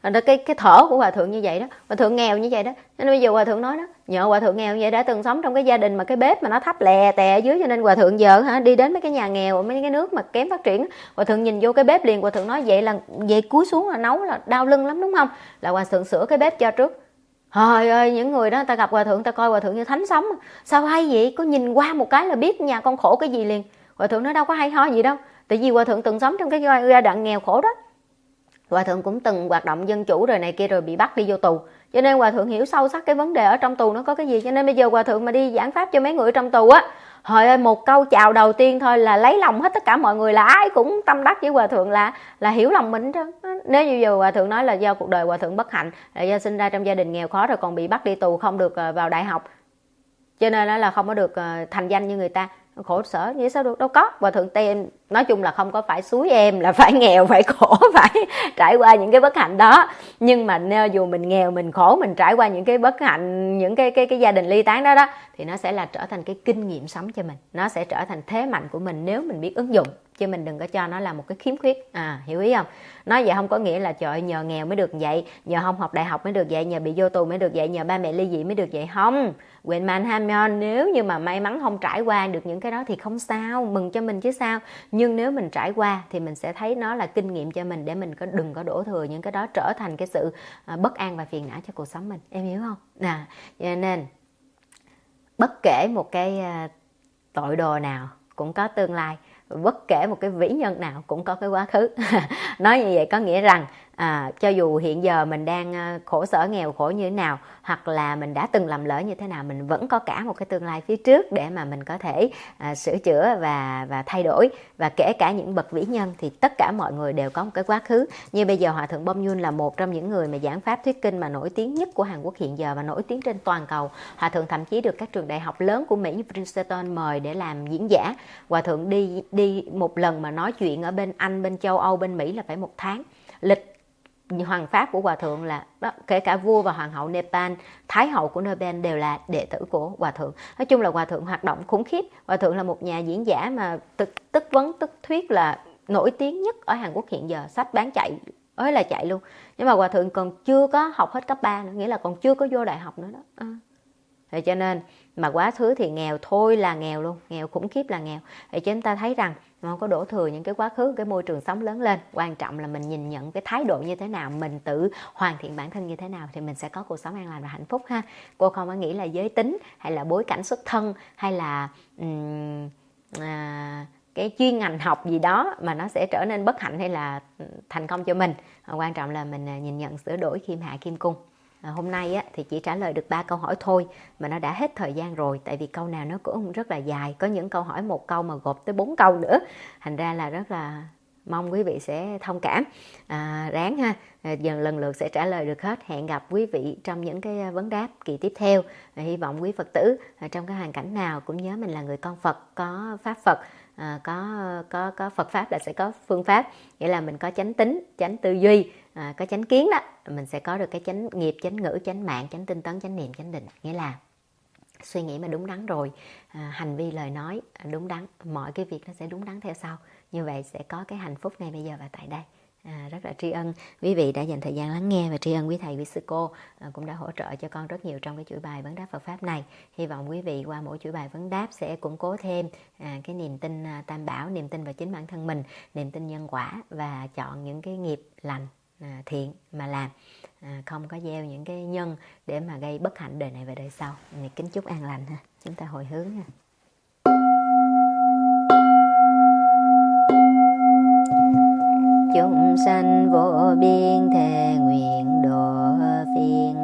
cái thở của hòa thượng như vậy đó, hòa thượng nghèo như vậy đó, nên bây giờ hòa thượng nói đó, nhờ hòa thượng nghèo như vậy đã từng sống trong cái gia đình mà cái bếp mà nó thấp lè tè ở dưới, cho nên hòa thượng giờ đi đến mấy cái nhà nghèo, mấy cái nước mà kém phát triển, hòa thượng nhìn vô cái bếp liền, hòa thượng nói vậy cúi xuống là nấu là đau lưng lắm, đúng không? Là hòa thượng sửa cái bếp cho trước. Trời ơi, những người đó ta gặp hòa thượng, ta coi hòa thượng như thánh sống, sao hay vậy, có nhìn qua một cái là biết nhà con khổ cái gì liền. Hòa thượng nói đâu có hay ho gì đâu, tại vì hòa thượng từng sống trong cái giai đoạn nghèo khổ đó. Hòa thượng cũng từng hoạt động dân chủ rồi này kia, rồi bị bắt đi vô tù, cho nên hòa thượng hiểu sâu sắc cái vấn đề ở trong tù nó có cái gì. Cho nên bây giờ hòa thượng mà đi giảng pháp cho mấy người trong tù á, trời ơi, một câu chào đầu tiên thôi là lấy lòng hết tất cả mọi người, là ai cũng tâm đắc với hòa thượng, là hiểu lòng mình đó. Nếu như giờ hòa thượng nói là do cuộc đời hòa thượng bất hạnh, là do sinh ra trong gia đình nghèo khó rồi còn bị bắt đi tù, không được vào đại học, cho nên là không có được thành danh như người ta, khổ sở vậy sao được, đâu có. Hòa thượng tem nói chung là không có phải xúi em là phải nghèo, phải khổ, phải trải qua những cái bất hạnh đó, nhưng mà nếu dù mình nghèo, mình khổ, mình trải qua những cái bất hạnh, những cái gia đình ly tán đó đó, thì nó sẽ là trở thành cái kinh nghiệm sống cho mình, nó sẽ trở thành thế mạnh của mình nếu mình biết ứng dụng, chứ mình đừng có cho nó là một cái khiếm khuyết. Hiểu ý không? Nói vậy không có nghĩa là trời ơi, nhờ nghèo mới được vậy, nhờ không học đại học mới được vậy, nhờ bị vô tù mới được vậy, nhờ ba mẹ ly dị mới được vậy. Không, quên man hamion, nếu như mà may mắn không trải qua được những cái đó thì không sao, mừng cho mình chứ sao. Nhưng nếu mình trải qua thì mình sẽ thấy nó là kinh nghiệm cho mình, để mình đừng có đổ thừa những cái đó trở thành cái sự bất an và phiền não cho cuộc sống mình. Em hiểu không? Cho nên bất kể một cái tội đồ nào cũng có tương lai, bất kể một cái vĩ nhân nào cũng có cái quá khứ. Nói như vậy có nghĩa rằng cho dù hiện giờ mình đang khổ sở nghèo khổ như thế nào, hoặc là mình đã từng lầm lỡ như thế nào, mình vẫn có cả một cái tương lai phía trước để mà mình có thể sửa chữa và thay đổi. Và kể cả những bậc vĩ nhân thì tất cả mọi người đều có một cái quá khứ. Như bây giờ Hòa thượng Bom Yun là một trong những người mà giảng pháp thuyết kinh mà nổi tiếng nhất của Hàn Quốc hiện giờ và nổi tiếng trên toàn cầu. Hòa thượng thậm chí được các trường đại học lớn của Mỹ như Princeton mời để làm diễn giả. Hòa thượng đi một lần mà nói chuyện ở bên Anh, bên châu Âu, bên Mỹ là phải 1 tháng. Lịch hoàng pháp của hòa thượng là đó, kể cả vua và hoàng hậu Nepal, thái hậu của Nepal đều là đệ tử của hòa thượng. Nói chung là hòa thượng hoạt động khủng khiếp. Hòa thượng là một nhà diễn giả mà tức vấn tức thuyết là nổi tiếng nhất ở Hàn Quốc hiện giờ, sách bán chạy ới là chạy luôn. Nhưng mà hòa thượng còn chưa có học hết cấp 3 nữa, nghĩa là còn chưa có vô đại học nữa đó. Thì cho nên mà quá khứ thì nghèo thôi là nghèo luôn, nghèo khủng khiếp là nghèo. Thì chúng ta thấy rằng không có đổ thừa những cái quá khứ, cái môi trường sống lớn lên. Quan trọng là mình nhìn nhận cái thái độ như thế nào, mình tự hoàn thiện bản thân như thế nào thì mình sẽ có cuộc sống an lành và hạnh phúc ha. Cô không có nghĩ là giới tính hay là bối cảnh xuất thân hay là cái chuyên ngành học gì đó mà nó sẽ trở nên bất hạnh hay là thành công cho mình. Quan trọng là mình nhìn nhận, sửa đổi, khiêm hạ kim cung. Hôm nay thì chỉ trả lời được 3 câu hỏi thôi mà nó đã hết thời gian rồi, tại vì câu nào nó cũng rất là dài, có những câu hỏi 1 câu mà gộp tới 4 câu nữa, thành ra là rất là mong quý vị sẽ thông cảm, ráng ha, dần lần lượt sẽ trả lời được hết. Hẹn gặp quý vị trong những cái vấn đáp kỳ tiếp theo. Hy vọng quý Phật tử trong cái hoàn cảnh nào cũng nhớ mình là người con Phật, có pháp Phật, có Phật pháp là sẽ có phương pháp, nghĩa là mình có chánh tính, chánh tư duy, có chánh kiến đó, mình sẽ có được cái chánh nghiệp, chánh ngữ, chánh mạng, chánh tinh tấn, chánh niệm, chánh định. Nghĩa là suy nghĩ mà đúng đắn rồi, hành vi lời nói đúng đắn, mọi cái việc nó sẽ đúng đắn theo sau. Như vậy sẽ có cái hạnh phúc ngay bây giờ và tại đây. Rất là tri ân quý vị đã dành thời gian lắng nghe, và tri ân quý thầy, quý sư cô cũng đã hỗ trợ cho con rất nhiều trong cái chuỗi bài vấn đáp Phật pháp này. Hy vọng quý vị qua mỗi chuỗi bài vấn đáp sẽ củng cố thêm cái niềm tin Tam Bảo, niềm tin vào chính bản thân mình, niềm tin nhân quả, và chọn những cái nghiệp lành, thiện mà làm, không có gieo những cái nhân để mà gây bất hạnh đời này và đời sau. Kính chúc an lành ha. Chúng ta hồi hướng ha. Chúng sanh vô biên thề nguyện độ phiền